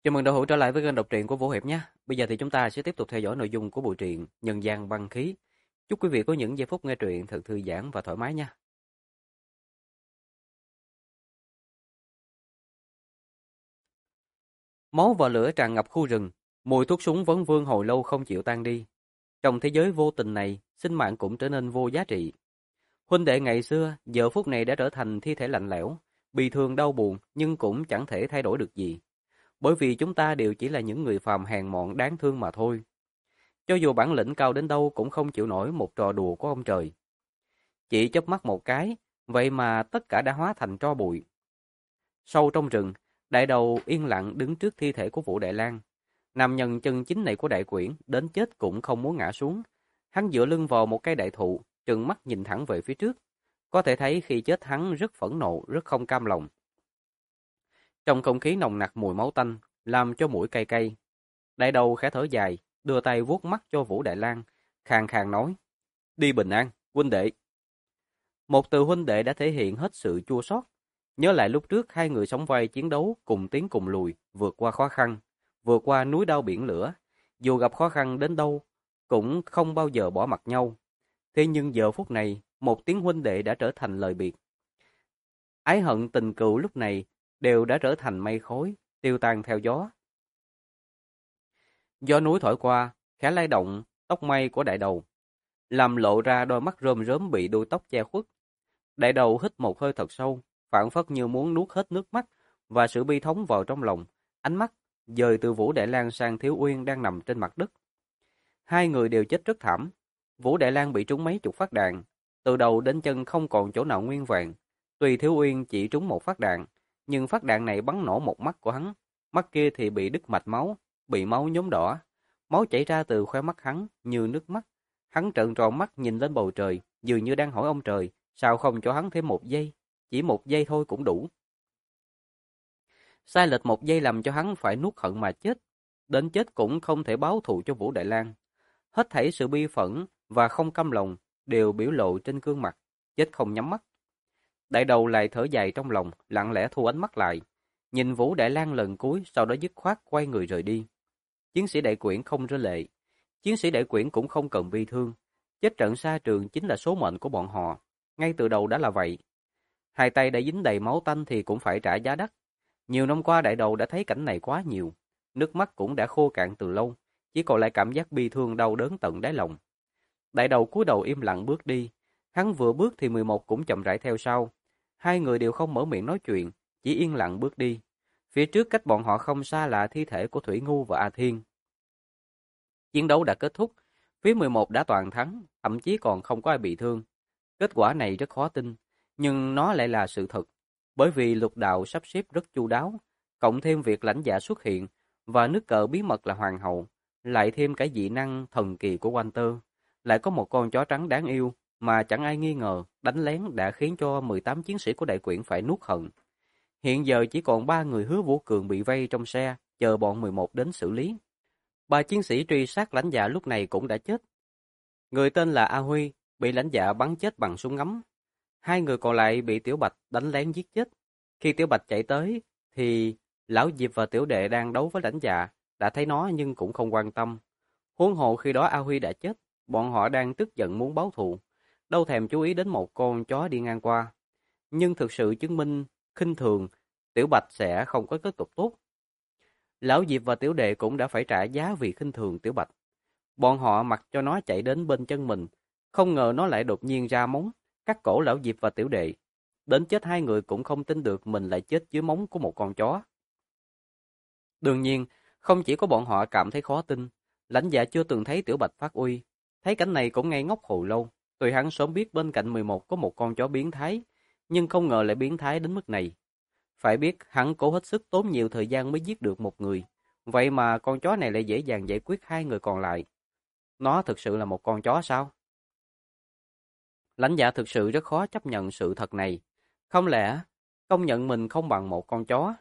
Chào mừng đạo hữu trở lại với kênh đọc truyện của Vũ Hiệp nhé. Bây giờ thì chúng ta sẽ tiếp tục theo dõi nội dung của bộ truyện Nhân gian băng khí. Chúc quý vị có những giây phút nghe truyện thật thư giãn và thoải mái nha. Máu và lửa tràn ngập khu rừng, mùi thuốc súng vấn vương hồi lâu không chịu tan đi. Trong thế giới vô tình này, sinh mạng cũng trở nên vô giá trị. Huynh đệ ngày xưa, giờ phút này đã trở thành thi thể lạnh lẽo, bi thương đau buồn nhưng cũng chẳng thể thay đổi được gì. Bởi vì chúng ta đều chỉ là những người phàm hèn mọn đáng thương mà thôi. Cho dù bản lĩnh cao đến đâu cũng không chịu nổi một trò đùa của ông trời. Chỉ chớp mắt một cái, vậy mà tất cả đã hóa thành tro bụi. Sâu trong rừng, đại đầu yên lặng đứng trước thi thể của Vũ Đại Lang. Nam nhân chân chính này của đại quyển đến chết cũng không muốn ngã xuống. Hắn dựa lưng vào một cây đại thụ, trừng mắt nhìn thẳng về phía trước. Có thể thấy khi chết hắn rất phẫn nộ, rất không cam lòng. Trong không khí nồng nặc mùi máu tanh, làm cho mũi cay cay. Đại đầu khẽ thở dài, đưa tay vuốt mắt cho Vũ Đại Lang, khàn khàn nói: "Đi bình an, huynh đệ." Một từ huynh đệ đã thể hiện hết sự chua xót. Nhớ lại lúc trước hai người sóng vai chiến đấu cùng tiến cùng lùi, vượt qua khó khăn, vượt qua núi đao biển lửa. Dù gặp khó khăn đến đâu, cũng không bao giờ bỏ mặc nhau. Thế nhưng giờ phút này, một tiếng huynh đệ đã trở thành lời biệt. Ái hận tình cừu lúc này đều đã trở thành mây khói, tiêu tan theo gió. Gió núi thổi qua, khẽ lay động tóc mây của đại đầu, làm lộ ra đôi mắt rơm rớm bị đuôi tóc che khuất. Đại đầu hít một hơi thật sâu, phảng phất như muốn nuốt hết nước mắt và sự bi thống vào trong lòng, ánh mắt dời từ Vũ Đại Lang sang Thiếu Uyên đang nằm trên mặt đất. Hai người đều chết rất thảm. Vũ Đại Lang bị trúng mấy chục phát đạn, từ đầu đến chân không còn chỗ nào nguyên vẹn. Tuy Thiếu Uyên chỉ trúng một phát đạn, nhưng phát đạn này bắn nổ một mắt của hắn, mắt kia thì bị đứt mạch máu, bị máu nhuốm đỏ. Máu chảy ra từ khóe mắt hắn như nước mắt. Hắn trợn tròn mắt nhìn lên bầu trời, dường như đang hỏi ông trời, sao không cho hắn thêm một giây, chỉ một giây thôi cũng đủ. Sai lệch một giây làm cho hắn phải nuốt hận mà chết, đến chết cũng không thể báo thù cho Vũ Đại Lang. Hết thảy sự bi phẫn và không cam lòng đều biểu lộ trên gương mặt, chết không nhắm mắt. Đại đầu lại thở dài trong lòng, lặng lẽ thu ánh mắt lại, nhìn Vũ Đại Lang lần cuối, sau đó dứt khoát quay người rời đi. Chiến sĩ đại quyển không rơi lệ, chiến sĩ đại quyển cũng không cần bi thương. Chết trận xa trường chính là số mệnh của bọn họ, ngay từ đầu đã là vậy. Hai tay đã dính đầy máu tanh thì cũng phải trả giá đắt. Nhiều năm qua đại đầu đã thấy cảnh này quá nhiều, nước mắt cũng đã khô cạn từ lâu, chỉ còn lại cảm giác bi thương đau đớn tận đáy lòng. Đại đầu cúi đầu im lặng bước đi, hắn vừa bước thì 11 cũng chậm rãi theo sau. Hai người đều không mở miệng nói chuyện, chỉ yên lặng bước đi. Phía trước cách bọn họ không xa là thi thể của Thủy Ngu và A Thiên. Chiến đấu đã kết thúc, phía 11 đã toàn thắng, thậm chí còn không có ai bị thương. Kết quả này rất khó tin, nhưng nó lại là sự thật, bởi vì lục đạo sắp xếp rất chu đáo, cộng thêm việc lãnh dạ xuất hiện, và nước cờ bí mật là hoàng hậu, lại thêm cái dị năng thần kỳ của Walter, lại có một con chó trắng đáng yêu, mà chẳng ai nghi ngờ, đánh lén đã khiến cho 18 chiến sĩ của đại quyển phải nuốt hận. Hiện giờ chỉ còn 3 người Hứa Vũ Cường bị vây trong xe, chờ bọn 11 đến xử lý. Ba chiến sĩ truy sát lãnh dạ lúc này cũng đã chết. Người tên là A Huy, bị lãnh dạ bắn chết bằng súng ngắm. Hai người còn lại bị Tiểu Bạch đánh lén giết chết. Khi Tiểu Bạch chạy tới, thì Lão Diệp và Tiểu Đệ đang đấu với lãnh dạ, đã thấy nó nhưng cũng không quan tâm. Huống hồ khi đó A Huy đã chết, bọn họ đang tức giận muốn báo thù, đâu thèm chú ý đến một con chó đi ngang qua. Nhưng thực sự chứng minh, khinh thường, Tiểu Bạch sẽ không có kết cục tốt. Lão Diệp và Tiểu Đệ cũng đã phải trả giá vì khinh thường Tiểu Bạch. Bọn họ mặc cho nó chạy đến bên chân mình, không ngờ nó lại đột nhiên ra móng, cắt cổ Lão Diệp và Tiểu Đệ. Đến chết hai người cũng không tin được mình lại chết dưới móng của một con chó. Đương nhiên, không chỉ có bọn họ cảm thấy khó tin, lãnh dạ chưa từng thấy Tiểu Bạch phát uy. Thấy cảnh này cũng ngây ngốc hồi lâu, tuy hắn sớm biết bên cạnh 11 có một con chó biến thái, nhưng không ngờ lại biến thái đến mức này. Phải biết hắn cố hết sức tốn nhiều thời gian mới giết được một người, vậy mà con chó này lại dễ dàng giải quyết hai người còn lại. Nó thực sự là một con chó sao? Lãnh dạ thực sự rất khó chấp nhận sự thật này. Không lẽ công nhận mình không bằng một con chó?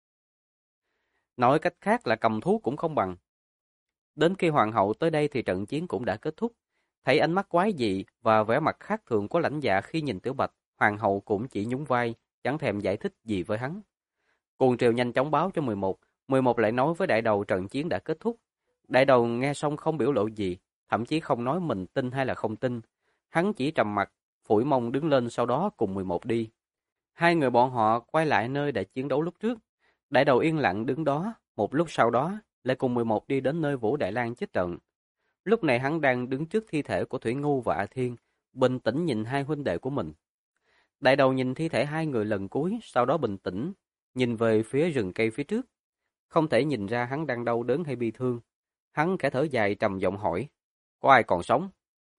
Nói cách khác là cầm thú cũng không bằng. Đến khi hoàng hậu tới đây thì trận chiến cũng đã kết thúc. Thấy ánh mắt quái dị và vẻ mặt khác thường của lãnh dạ khi nhìn Tiểu Bạch, hoàng hậu cũng chỉ nhún vai, chẳng thèm giải thích gì với hắn. Cuồng triều nhanh chóng báo cho 11, 11 lại nói với đại đầu trận chiến đã kết thúc. Đại đầu nghe xong không biểu lộ gì, thậm chí không nói mình tin hay là không tin. Hắn chỉ trầm mặc, phủi mông đứng lên sau đó cùng 11 đi. Hai người bọn họ quay lại nơi đã chiến đấu lúc trước. Đại đầu yên lặng đứng đó, một lúc sau đó lại cùng 11 đi đến nơi Vũ Đại Lang chết trận. Lúc này hắn đang đứng trước thi thể của Thủy Ngu và A Thiên, bình tĩnh nhìn hai huynh đệ của mình. Đại đầu nhìn thi thể hai người lần cuối, sau đó bình tĩnh, nhìn về phía rừng cây phía trước. Không thể nhìn ra hắn đang đau đớn hay bi thương. Hắn khẽ thở dài trầm giọng hỏi, có ai còn sống?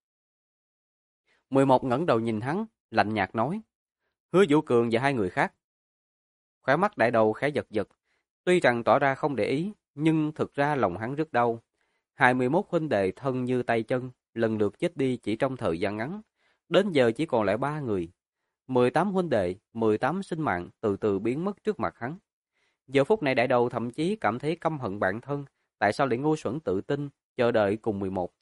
11 ngẩng đầu nhìn hắn, lạnh nhạt nói, Hứa Vũ Cường và hai người khác. Khóe mắt đại đầu khẽ giật giật, tuy rằng tỏ ra không để ý, nhưng thực ra lòng hắn rất đau. 21 huynh đệ thân như tay chân, lần lượt chết đi chỉ trong thời gian ngắn. Đến giờ chỉ còn lại 3 người. 18 huynh đệ, 18 sinh mạng từ từ biến mất trước mặt hắn. Giờ phút này đại đầu thậm chí cảm thấy căm hận bản thân, tại sao lại ngu xuẩn tự tin, chờ đợi cùng 11.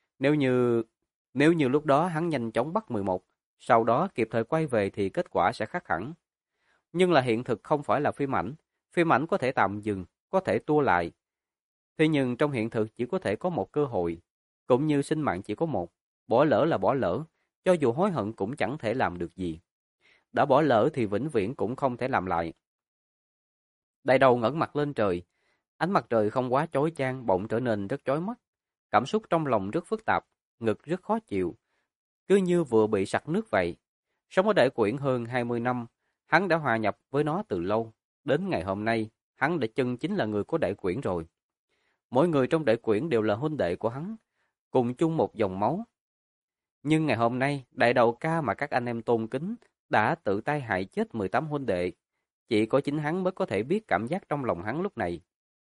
Nếu như lúc đó hắn nhanh chóng bắt 11, sau đó kịp thời quay về thì kết quả sẽ khác hẳn. Nhưng là hiện thực không phải là phim ảnh có thể tạm dừng, có thể tua lại. Thế nhưng trong hiện thực chỉ có thể có một cơ hội, cũng như sinh mạng chỉ có một, bỏ lỡ là bỏ lỡ, cho dù hối hận cũng chẳng thể làm được gì. Đã bỏ lỡ thì vĩnh viễn cũng không thể làm lại. Đại đầu ngẩng mặt lên trời, ánh mặt trời không quá chói chang bỗng trở nên rất chói mắt. Cảm xúc trong lòng rất phức tạp, ngực rất khó chịu, cứ như vừa bị sặc nước vậy. Sống ở Đại Quyển hơn 20 năm, hắn đã hòa nhập với nó từ lâu. Đến ngày hôm nay, hắn đã chân chính là người của Đại Quyển rồi. Mỗi người trong Đại Quyển đều là huynh đệ của hắn, cùng chung một dòng máu. Nhưng ngày hôm nay, đại đầu ca mà các anh em tôn kính đã tự tay hại chết 18 huynh đệ. Chỉ có chính hắn mới có thể biết cảm giác trong lòng hắn lúc này.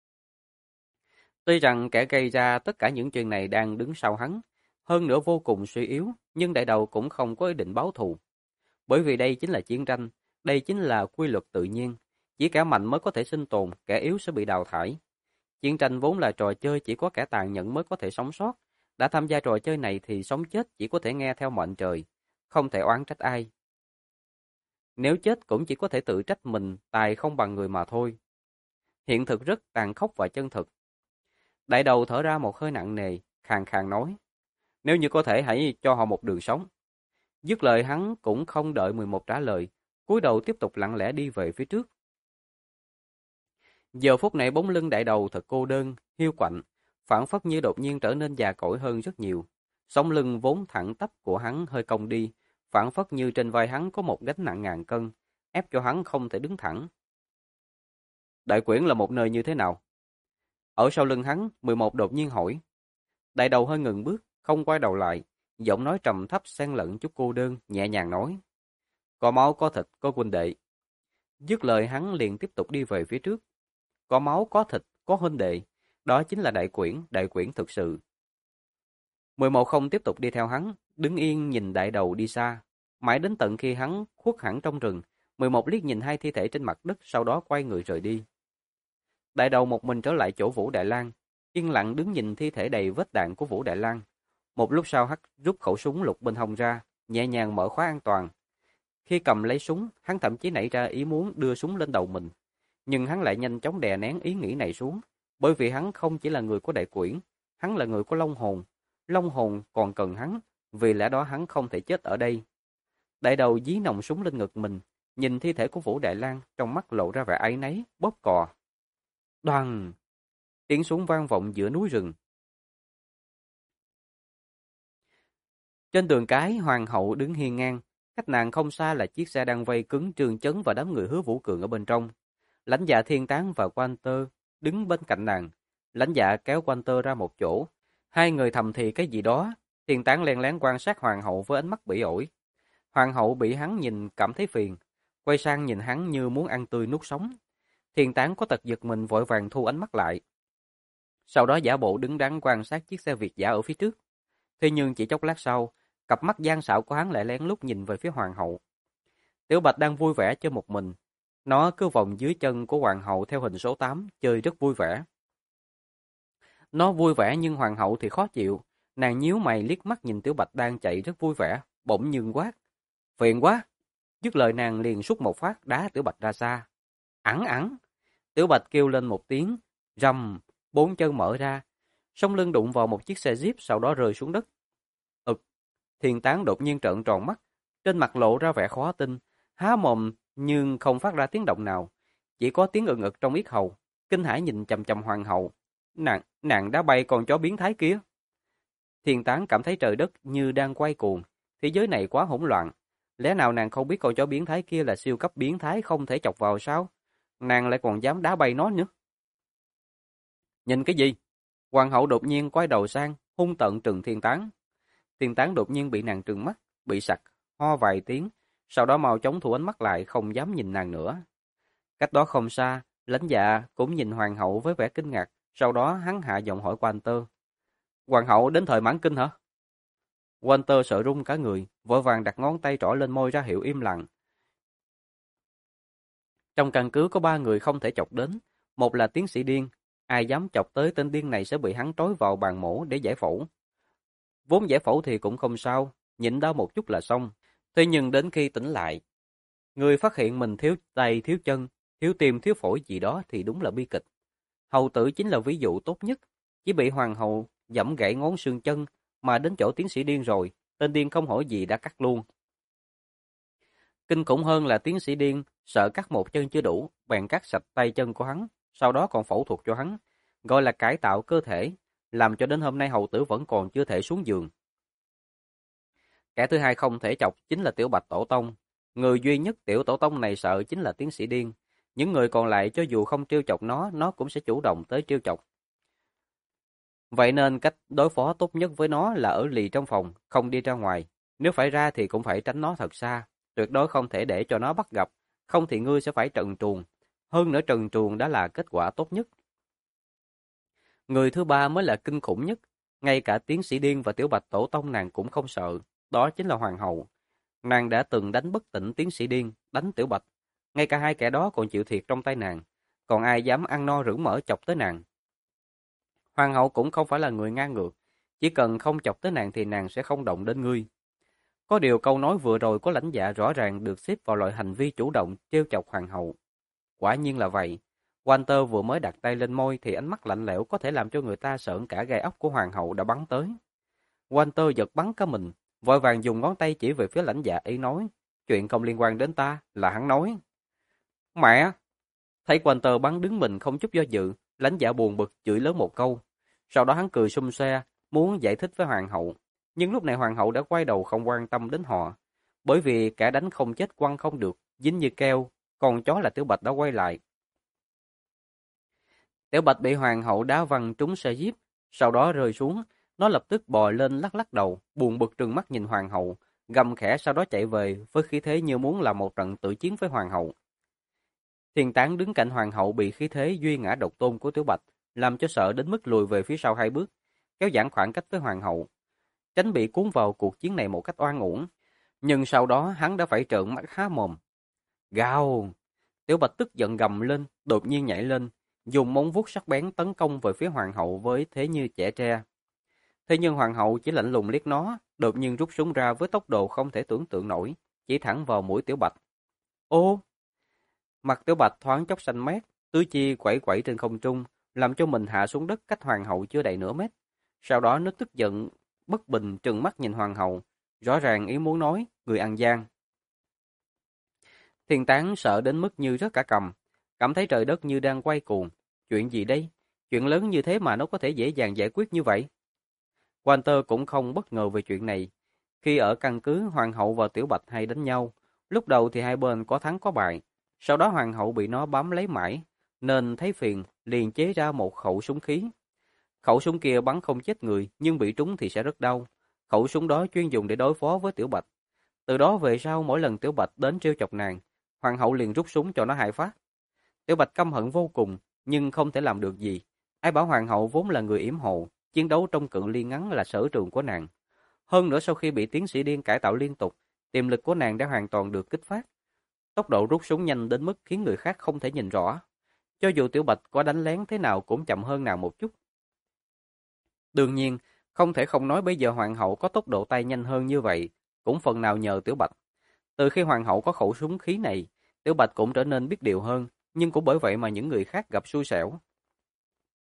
Tuy rằng kẻ gây ra tất cả những chuyện này đang đứng sau hắn, hơn nữa vô cùng suy yếu, nhưng đại đầu cũng không có ý định báo thù. Bởi vì đây chính là chiến tranh, đây chính là quy luật tự nhiên. Chỉ kẻ mạnh mới có thể sinh tồn, kẻ yếu sẽ bị đào thải. Chiến tranh vốn là trò chơi chỉ có kẻ tàn nhẫn mới có thể sống sót. Đã tham gia trò chơi này thì sống chết chỉ có thể nghe theo mệnh trời, không thể oán trách ai. Nếu chết cũng chỉ có thể tự trách mình, tài không bằng người mà thôi. Hiện thực rất tàn khốc và chân thực. Đại đầu thở ra một hơi nặng nề, khàn khàn nói. Nếu như có thể hãy cho họ một đường sống. Dứt lời hắn cũng không đợi 11 trả lời, cúi đầu tiếp tục lặng lẽ đi về phía trước. Giờ phút này bóng lưng đại đầu thật cô đơn, hiu quạnh, phảng phất như đột nhiên trở nên già cỗi hơn rất nhiều. Sống lưng vốn thẳng tắp của hắn hơi cong đi, phảng phất như trên vai hắn có một gánh nặng ngàn cân, ép cho hắn không thể đứng thẳng. Đại Quyển là một nơi như thế nào? Ở sau lưng hắn, 11 đột nhiên hỏi. Đại đầu hơi ngừng bước, không quay đầu lại, giọng nói trầm thấp xen lẫn chút cô đơn, nhẹ nhàng nói. Có máu có thịt có huynh đệ. Dứt lời hắn liền tiếp tục đi về phía trước. Có máu có thịt có huynh đệ, đó chính là Đại Quyển thực sự. 11 không tiếp tục đi theo hắn, đứng yên nhìn đại đầu đi xa. Mãi đến tận khi hắn khuất hẳn trong rừng, 11 liếc nhìn hai thi thể trên mặt đất, sau đó quay người rời đi. Đại đầu một mình trở lại chỗ Vũ Đại Lang, yên lặng đứng nhìn thi thể đầy vết đạn của Vũ Đại Lang. Một lúc sau hắn rút khẩu súng lục bên hông ra, nhẹ nhàng mở khóa an toàn. Khi cầm lấy súng, hắn thậm chí nảy ra ý muốn đưa súng lên đầu mình. Nhưng hắn lại nhanh chóng đè nén ý nghĩ này xuống, bởi vì hắn không chỉ là người của Đại Quyển, hắn là người của Long Hồn. Long Hồn còn cần hắn, vì lẽ đó hắn không thể chết ở đây. Đại đầu dí nòng súng lên ngực mình, nhìn thi thể của Vũ Đại Lang, trong mắt lộ ra vẻ áy náy, bóp cò. Đoàng! Tiếng súng vang vọng giữa núi rừng. Trên tường cái, hoàng hậu đứng hiên ngang, cách nàng không xa là chiếc xe đang vây cứng Trương Chấn và đám người Hứa Vũ Cường ở bên trong. Lãnh Dạ Thiên Tán và Quan Tơ đứng bên cạnh nàng. Lãnh Dạ kéo Quan Tơ ra một chỗ. Hai người thầm thì cái gì đó. Thiên Tán len lén quan sát hoàng hậu với ánh mắt bỉ ổi. Hoàng hậu bị hắn nhìn cảm thấy phiền, quay sang nhìn hắn như muốn ăn tươi nuốt sống. Thiên Tán có tật giật mình vội vàng thu ánh mắt lại. Sau đó giả bộ đứng đắn quan sát chiếc xe Việt giả ở phía trước. Thế nhưng chỉ chốc lát sau, cặp mắt gian xảo của hắn lại lén lút nhìn về phía hoàng hậu. Tiểu Bạch đang vui vẻ chơi một mình. Nó cứ vòng dưới chân của hoàng hậu theo hình số 8, chơi rất vui vẻ. Nó vui vẻ nhưng hoàng hậu thì khó chịu. Nàng nhíu mày liếc mắt nhìn Tiểu Bạch đang chạy rất vui vẻ, bỗng nhiên quát. Phiền quá! Dứt lời nàng liền sút một phát đá Tiểu Bạch ra xa. Ẵng ẵng! Tiểu Bạch kêu lên một tiếng, Rầm, bốn chân mở ra, sống lưng đụng vào một chiếc xe Jeep sau đó rơi xuống đất. Ực, Thiền Tán đột nhiên trợn tròn mắt, trên mặt lộ ra vẻ khó tin, há mồm nhưng không phát ra tiếng động nào, chỉ có tiếng ừng ực trong yết hầu. Kinh hãi nhìn chằm chằm hoàng hậu. Nàng đã bay con chó biến thái kia. Thiền Tán cảm thấy trời đất như đang quay cuồng, thế giới này quá hỗn loạn. Lẽ nào nàng không biết con chó biến thái kia là siêu cấp biến thái không thể chọc vào sao? Nàng lại còn dám đá bay nó nữa. Nhìn cái gì? Hoàng hậu đột nhiên quay đầu sang, hung tợn trừng Thiên Tán. Thiên Tán đột nhiên bị nàng trừng mắt, bị sặc, ho vài tiếng, sau đó mau chóng thu ánh mắt lại không dám nhìn nàng nữa. Cách đó không xa, Lãnh Dạ cũng nhìn hoàng hậu với vẻ kinh ngạc, sau đó hắn hạ giọng hỏi Walter. Hoàng hậu đến thời mãn kinh hả? Walter sợ run cả người, vội vàng đặt ngón tay trỏ lên môi ra hiệu im lặng. Trong căn cứ có 3 người không thể chọc đến, một là tiến sĩ điên, ai dám chọc tới tên điên này sẽ bị hắn trói vào bàn mổ để giải phẫu. Vốn giải phẫu thì cũng không sao, nhịn đau một chút là xong. Thế nhưng đến khi tỉnh lại, người phát hiện mình thiếu tay, thiếu chân, thiếu tim, thiếu phổi gì đó thì đúng là bi kịch. Hầu tử chính là ví dụ tốt nhất, chỉ bị hoàng hậu giẫm gãy ngón xương chân mà đến chỗ tiến sĩ điên rồi, tên điên không hỏi gì đã cắt luôn. Kinh khủng hơn là tiến sĩ điên sợ cắt một chân chưa đủ, bèn cắt sạch tay chân của hắn, sau đó còn phẫu thuật cho hắn, gọi là cải tạo cơ thể, làm cho đến hôm nay hầu tử vẫn còn chưa thể xuống giường. Kẻ thứ hai không thể chọc chính là Tiểu Bạch Tổ Tông. Người duy nhất Tiểu Tổ Tông này sợ chính là tiến sĩ điên. Những người còn lại cho dù không trêu chọc nó cũng sẽ chủ động tới trêu chọc. Vậy nên cách đối phó tốt nhất với nó là ở lì trong phòng, không đi ra ngoài. Nếu phải ra thì cũng phải tránh nó thật xa, tuyệt đối không thể để cho nó bắt gặp, không thì ngươi sẽ phải trần truồng. Hơn nữa trần truồng đã là kết quả tốt nhất. Người thứ ba mới là kinh khủng nhất, ngay cả tiến sĩ điên và Tiểu Bạch Tổ Tông nàng cũng không sợ, đó chính là hoàng hậu. Nàng đã từng đánh bất tỉnh tiến sĩ điên, đánh Tiểu Bạch, ngay cả hai kẻ đó còn chịu thiệt trong tay nàng, còn ai dám ăn no rửng mỡ chọc tới nàng. Hoàng hậu cũng không phải là người ngang ngược, chỉ cần không chọc tới nàng thì nàng sẽ không động đến ngươi. Có điều câu nói vừa rồi của Lãnh Dạ rõ ràng được xếp vào loại hành vi chủ động trêu chọc hoàng hậu. Quả nhiên là vậy. Walter vừa mới đặt tay lên môi thì ánh mắt lạnh lẽo có thể làm cho người ta sởn cả gai ốc của hoàng hậu đã bắn tới. Walter giật bắn cả mình, vội vàng dùng ngón tay chỉ về phía Lãnh Dạ ý nói, chuyện không liên quan đến ta, là hắn nói. Mẹ! Thấy Walter bắn đứng mình không chút do dự, Lãnh Dạ buồn bực chửi lớn một câu. Sau đó hắn cười xum xoe, muốn giải thích với hoàng hậu. Nhưng lúc này hoàng hậu đã quay đầu không quan tâm đến họ. Bởi vì cả đánh không chết quăng không được, dính như keo, còn chó là Tiểu Bạch đã quay lại. Tiểu Bạch bị hoàng hậu đá văng trúng xe jeep, sau đó rơi xuống. Nó lập tức bò lên lắc lắc đầu, buồn bực trừng mắt nhìn hoàng hậu, gầm khẽ sau đó chạy về với khí thế như muốn làm một trận tự chiến với hoàng hậu. Thiên Tán đứng cạnh hoàng hậu bị khí thế duy ngã độc tôn của Tiểu Bạch, làm cho sợ đến mức lùi về phía sau 2 bước, kéo giãn khoảng cách với hoàng hậu, tránh bị cuốn vào cuộc chiến này một cách oan uổng. Nhưng sau đó hắn đã phải trợn mắt há mồm. Gào! Tiểu Bạch tức giận gầm lên, đột nhiên nhảy lên, dùng móng vuốt sắc bén tấn công về phía hoàng hậu với thế như chẻ tre. Thế nhưng hoàng hậu chỉ lạnh lùng liếc nó, đột nhiên rút súng ra với tốc độ không thể tưởng tượng nổi, chỉ thẳng vào mũi Tiểu Bạch. Ô! Mặt Tiểu Bạch thoáng chốc xanh mét, tứ chi quẩy quẩy trên không trung, làm cho mình hạ xuống đất cách hoàng hậu chưa đầy nửa mét. Sau đó nó tức giận, bất bình trừng mắt nhìn hoàng hậu, rõ ràng ý muốn nói, người ăn gian. Thiên Tán sợ đến mức như rớt cả cằm, cảm thấy trời đất như đang quay cuồng. Chuyện gì đây? Chuyện lớn như thế mà nó có thể dễ dàng giải quyết như vậy? Walter cũng không bất ngờ về chuyện này. Khi ở căn cứ, hoàng hậu và Tiểu Bạch hay đánh nhau. Lúc đầu thì hai bên có thắng có bại. Sau đó hoàng hậu bị nó bám lấy mãi, nên thấy phiền, liền chế ra một khẩu súng khí. Khẩu súng kia bắn không chết người, nhưng bị trúng thì sẽ rất đau. Khẩu súng đó chuyên dùng để đối phó với Tiểu Bạch. Từ đó về sau mỗi lần Tiểu Bạch đến trêu chọc nàng, hoàng hậu liền rút súng cho nó 2 phát. Tiểu Bạch căm hận vô cùng, nhưng không thể làm được gì. Ai bảo hoàng hậu vốn là người yểm hộ, chiến đấu trong cự ly ngắn là sở trường của nàng. Hơn nữa sau khi bị tiến sĩ điên cải tạo liên tục, tiềm lực của nàng đã hoàn toàn được kích phát. Tốc độ rút súng nhanh đến mức khiến người khác không thể nhìn rõ. Cho dù Tiểu Bạch có đánh lén thế nào cũng chậm hơn nàng một chút. Đương nhiên, không thể không nói bây giờ hoàng hậu có tốc độ tay nhanh hơn như vậy, cũng phần nào nhờ Tiểu Bạch. Từ khi hoàng hậu có khẩu súng khí này, Tiểu Bạch cũng trở nên biết điều hơn, nhưng cũng bởi vậy mà những người khác gặp xui xẻo.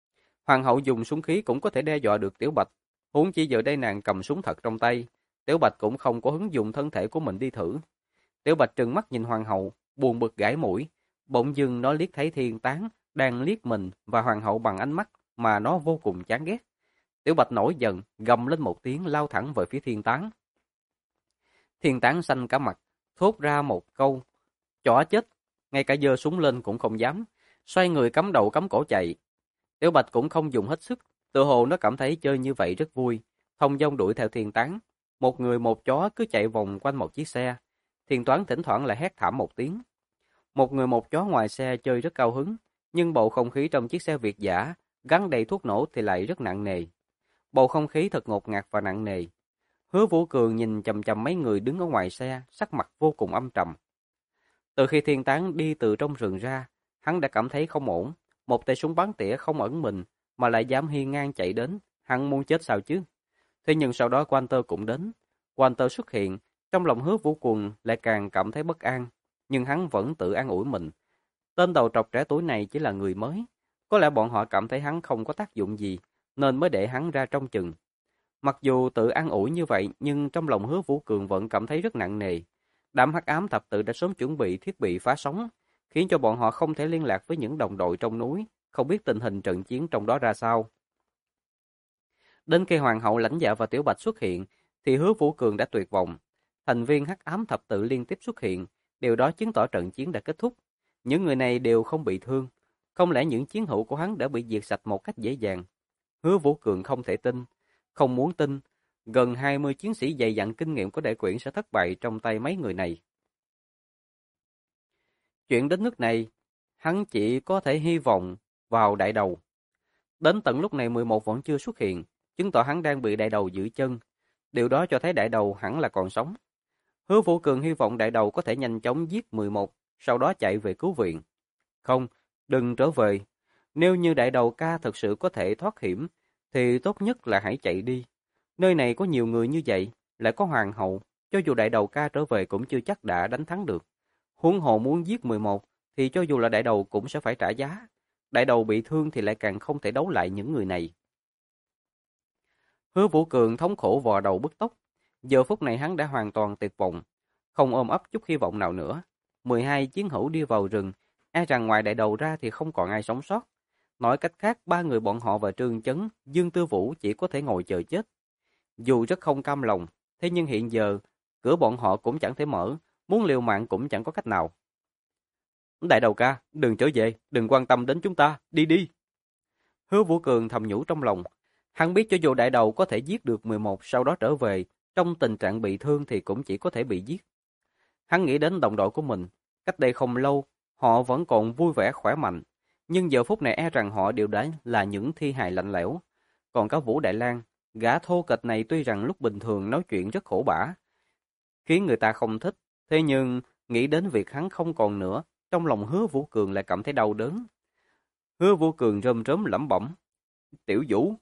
Hoàng hậu dùng súng khí cũng có thể đe dọa được Tiểu Bạch, huống chi giờ đây nàng cầm súng thật trong tay, Tiểu Bạch cũng không có hứng dùng thân thể của mình đi thử. Tiểu Bạch trừng mắt nhìn hoàng hậu, buồn bực gãi mũi, bỗng dưng nó liếc thấy Thiên Tán đang liếc mình và hoàng hậu bằng ánh mắt mà nó vô cùng chán ghét. Tiểu Bạch nổi giận, gầm lên một tiếng lao thẳng về phía Thiên Tán. Thiên Tán xanh cả mặt, thốt ra một câu, chó chết, ngay cả giơ súng lên cũng không dám, xoay người cắm đầu cắm cổ chạy. Tiểu Bạch cũng không dùng hết sức, tự hồ nó cảm thấy chơi như vậy rất vui, thông dong đuổi theo Thiên Tán. Một người một chó cứ chạy vòng quanh một chiếc xe. Thiên Toán thỉnh thoảng lại hét thảm một tiếng. Một người một chó ngoài xe chơi rất cao hứng, nhưng bầu không khí trong chiếc xe Việt dã gắn đầy thuốc nổ thì lại rất nặng nề. Bầu không khí thật ngột ngạt và nặng nề. Hứa Vũ Cường nhìn chằm chằm mấy người đứng ở ngoài xe, sắc mặt vô cùng âm trầm. Từ khi Thiên Tán đi từ trong rừng ra, hắn đã cảm thấy không ổn. Một tay súng bắn tỉa không ẩn mình, mà lại dám hiên ngang chạy đến, hắn muốn chết sao chứ? Thế nhưng sau đó Walter cũng đến. Walter xuất hiện, trong lòng Hứa Vũ Cường lại càng cảm thấy bất an, nhưng hắn vẫn tự an ủi mình. Tên đầu trọc trẻ tuổi này chỉ là người mới, có lẽ bọn họ cảm thấy hắn không có tác dụng gì, nên mới để hắn ra trông chừng. Mặc dù tự an ủi như vậy, nhưng trong lòng Hứa Vũ Cường vẫn cảm thấy rất nặng nề. Đám hắc ám thập tự đã sớm chuẩn bị thiết bị phá sóng, khiến cho bọn họ không thể liên lạc với những đồng đội trong núi, không biết tình hình trận chiến trong đó ra sao. Đến khi Hoàng hậu Lãnh Dạ và Tiểu Bạch xuất hiện, thì Hứa Vũ Cường đã tuyệt vọng. Thành viên hắc ám thập tự liên tiếp xuất hiện, điều đó chứng tỏ trận chiến đã kết thúc. Những người này đều không bị thương. Không lẽ những chiến hữu của hắn đã bị diệt sạch một cách dễ dàng? Hứa Vũ Cường không thể tin, không muốn tin. Gần 20 chiến sĩ dày dặn kinh nghiệm của đại quyển sẽ thất bại trong tay mấy người này. Chuyện đến nước này, hắn chỉ có thể hy vọng vào đại đầu. Đến tận lúc này 11 vẫn chưa xuất hiện, chứng tỏ hắn đang bị đại đầu giữ chân. Điều đó cho thấy đại đầu hẳn là còn sống. Hứa Vũ Cường hy vọng đại đầu có thể nhanh chóng giết 11, sau đó chạy về cứu viện. Không, đừng trở về. Nếu như đại đầu ca thực sự có thể thoát hiểm, thì tốt nhất là hãy chạy đi. Nơi này có nhiều người như vậy, lại có hoàng hậu, cho dù đại đầu ca trở về cũng chưa chắc đã đánh thắng được. Huống hồ muốn giết 11, thì cho dù là đại đầu cũng sẽ phải trả giá. Đại đầu bị thương thì lại càng không thể đấu lại những người này. Hứa Vũ Cường thống khổ vò đầu bứt tóc. Giờ phút này hắn đã hoàn toàn tuyệt vọng, không ôm ấp chút hy vọng nào nữa. 12 chiến hữu đi vào rừng, e rằng ngoài đại đầu ra thì không còn ai sống sót. Nói cách khác, ba người bọn họ và Trương Chấn, Dương Tư Vũ chỉ có thể ngồi chờ chết. Dù rất không cam lòng, thế nhưng hiện giờ, cửa bọn họ cũng chẳng thể mở, muốn liều mạng cũng chẳng có cách nào. Đại đầu ca, đừng trở về, đừng quan tâm đến chúng ta, đi đi. Hứa Vũ Cường thầm nhủ trong lòng. Hắn biết cho dù đại đầu có thể giết được 11 sau đó trở về, trong tình trạng bị thương thì cũng chỉ có thể bị giết. Hắn nghĩ đến đồng đội của mình, cách đây không lâu, họ vẫn còn vui vẻ khỏe mạnh, nhưng giờ phút này e rằng họ đều đã là những thi hài lạnh lẽo. Còn có Vũ Đại Lang, gã thô kệch này tuy rằng lúc bình thường nói chuyện rất khổ bả, khiến người ta không thích, thế nhưng nghĩ đến việc hắn không còn nữa, trong lòng Hứa Vũ Cường lại cảm thấy đau đớn. Hứa Vũ Cường rơm rớm lẩm bẩm, "Tiểu Vũ."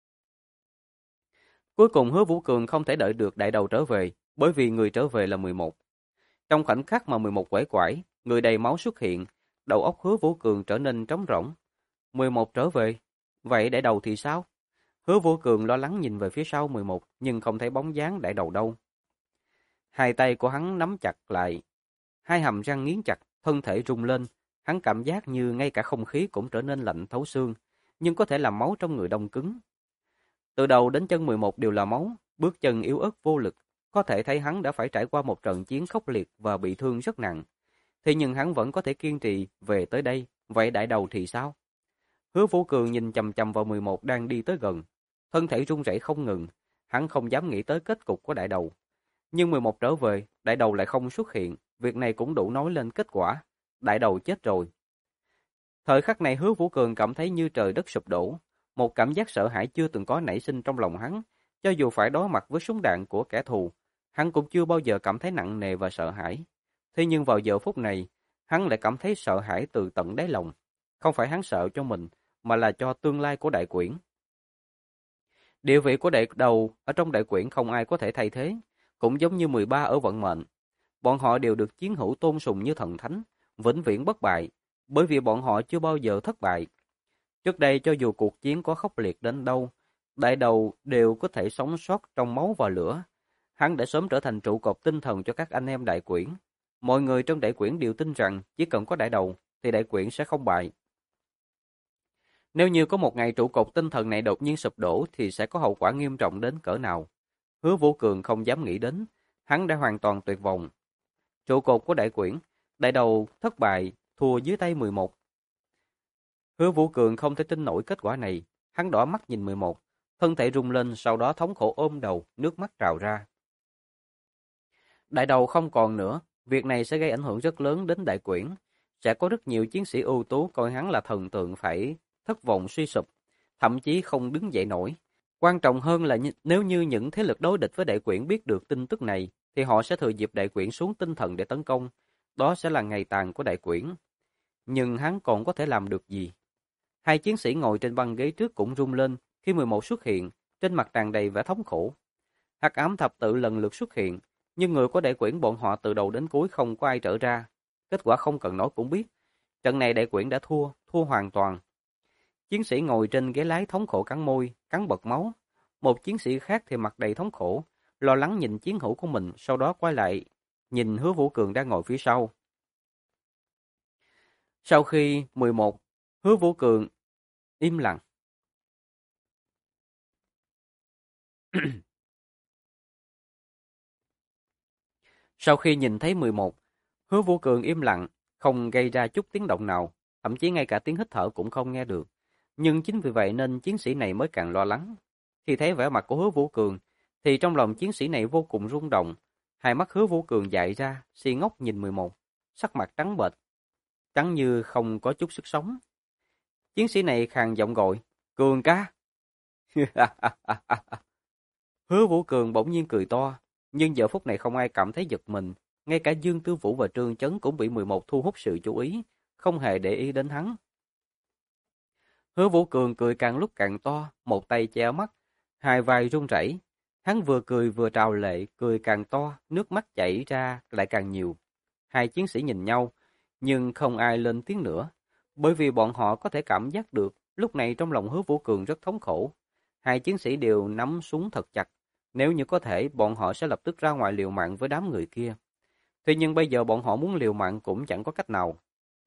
Cuối cùng Hứa Vũ Cường không thể đợi được đại đầu trở về, bởi vì người trở về là 11. Trong khoảnh khắc mà 11 quẩy quải, người đầy máu xuất hiện, đầu óc Hứa Vũ Cường trở nên trống rỗng. 11 trở về, vậy đại đầu thì sao? Hứa Vũ Cường lo lắng nhìn về phía sau 11, nhưng không thấy bóng dáng đại đầu đâu. Hai tay của hắn nắm chặt lại, hai hàm răng nghiến chặt, thân thể rung lên, hắn cảm giác như ngay cả không khí cũng trở nên lạnh thấu xương, nhưng có thể làm máu trong người đông cứng. Từ đầu đến chân 11 đều là máu, bước chân yếu ớt vô lực, có thể thấy hắn đã phải trải qua một trận chiến khốc liệt và bị thương rất nặng. Thế nhưng hắn vẫn có thể kiên trì về tới đây, vậy đại đầu thì sao? Hứa Vũ Cường nhìn chằm chằm vào 11 đang đi tới gần, thân thể run rẩy không ngừng, hắn không dám nghĩ tới kết cục của đại đầu. Nhưng 11 trở về, đại đầu lại không xuất hiện, việc này cũng đủ nói lên kết quả, đại đầu chết rồi. Thời khắc này Hứa Vũ Cường cảm thấy như trời đất sụp đổ, một cảm giác sợ hãi chưa từng có nảy sinh trong lòng hắn, cho dù phải đối mặt với súng đạn của kẻ thù, hắn cũng chưa bao giờ cảm thấy nặng nề và sợ hãi. Thế nhưng vào giờ phút này, hắn lại cảm thấy sợ hãi từ tận đáy lòng, không phải hắn sợ cho mình, mà là cho tương lai của đại quyển. Địa vị của đại đầu ở trong đại quyển không ai có thể thay thế, cũng giống như 13 ở vận mệnh. Bọn họ đều được chiến hữu tôn sùng như thần thánh, vĩnh viễn bất bại, bởi vì bọn họ chưa bao giờ thất bại. Trước đây cho dù cuộc chiến có khốc liệt đến đâu, đại đầu đều có thể sống sót trong máu và lửa. Hắn đã sớm trở thành trụ cột tinh thần cho các anh em đại quyển. Mọi người trong đại quyển đều tin rằng chỉ cần có đại đầu thì đại quyển sẽ không bại. Nếu như có một ngày trụ cột tinh thần này đột nhiên sụp đổ thì sẽ có hậu quả nghiêm trọng đến cỡ nào. Hứa Vũ Cường không dám nghĩ đến, hắn đã hoàn toàn tuyệt vọng. Trụ cột của đại quyển, đại đầu thất bại, thua dưới tay 11. Hứa Vũ Cường không thể tin nổi kết quả này, hắn đỏ mắt nhìn 11, thân thể rung lên, sau đó thống khổ ôm đầu, nước mắt trào ra. Đại đầu không còn nữa, việc này sẽ gây ảnh hưởng rất lớn đến đại quyển. Sẽ có rất nhiều chiến sĩ ưu tú coi hắn là thần tượng phải thất vọng suy sụp, thậm chí không đứng dậy nổi. Quan trọng hơn là nếu như những thế lực đối địch với đại quyển biết được tin tức này, thì họ sẽ thừa dịp đại quyển xuống tinh thần để tấn công. Đó sẽ là ngày tàn của đại quyển. Nhưng hắn còn có thể làm được gì? Hai chiến sĩ ngồi trên băng ghế trước cũng rung lên khi 11 xuất hiện, trên mặt tràn đầy vẻ thống khổ. Hắc ám thập tự lần lượt xuất hiện, nhưng người của đại quyển bọn họ từ đầu đến cuối không có ai trở ra. Kết quả không cần nói cũng biết. Trận này đại quyển đã thua, thua hoàn toàn. Chiến sĩ ngồi trên ghế lái thống khổ cắn môi, cắn bật máu. Một chiến sĩ khác thì mặt đầy thống khổ, lo lắng nhìn chiến hữu của mình, sau đó quay lại, nhìn Hứa Vũ Cường đang ngồi phía sau. Sau khi 11, Hứa Vũ Cường im lặng. Sau khi nhìn thấy 11, Hứa Vũ Cường im lặng, không gây ra chút tiếng động nào, thậm chí ngay cả tiếng hít thở cũng không nghe được. Nhưng chính vì vậy nên chiến sĩ này mới càng lo lắng. Khi thấy vẻ mặt của Hứa Vũ Cường, thì trong lòng chiến sĩ này vô cùng rung động. Hai mắt Hứa Vũ Cường dại ra, si ngốc nhìn 11, sắc mặt trắng bệch, trắng như không có chút sức sống. Chiến sĩ này khàn giọng gọi, Cường ca. Hứa Vũ Cường bỗng nhiên cười to, nhưng giờ phút này không ai cảm thấy giật mình. Ngay cả Dương Tư Vũ và Trương Chấn cũng bị 11 thu hút sự chú ý, không hề để ý đến hắn. Hứa Vũ Cường cười càng lúc càng to, một tay che mắt, hai vai run rẩy. Hắn vừa cười vừa trào lệ, cười càng to, nước mắt chảy ra lại càng nhiều. Hai chiến sĩ nhìn nhau, nhưng không ai lên tiếng nữa, bởi vì bọn họ có thể cảm giác được, lúc này trong lòng Hứa Vũ Cường rất thống khổ. Hai chiến sĩ đều nắm súng thật chặt, nếu như có thể, bọn họ sẽ lập tức ra ngoài liều mạng với đám người kia. Tuy nhiên bây giờ bọn họ muốn liều mạng cũng chẳng có cách nào.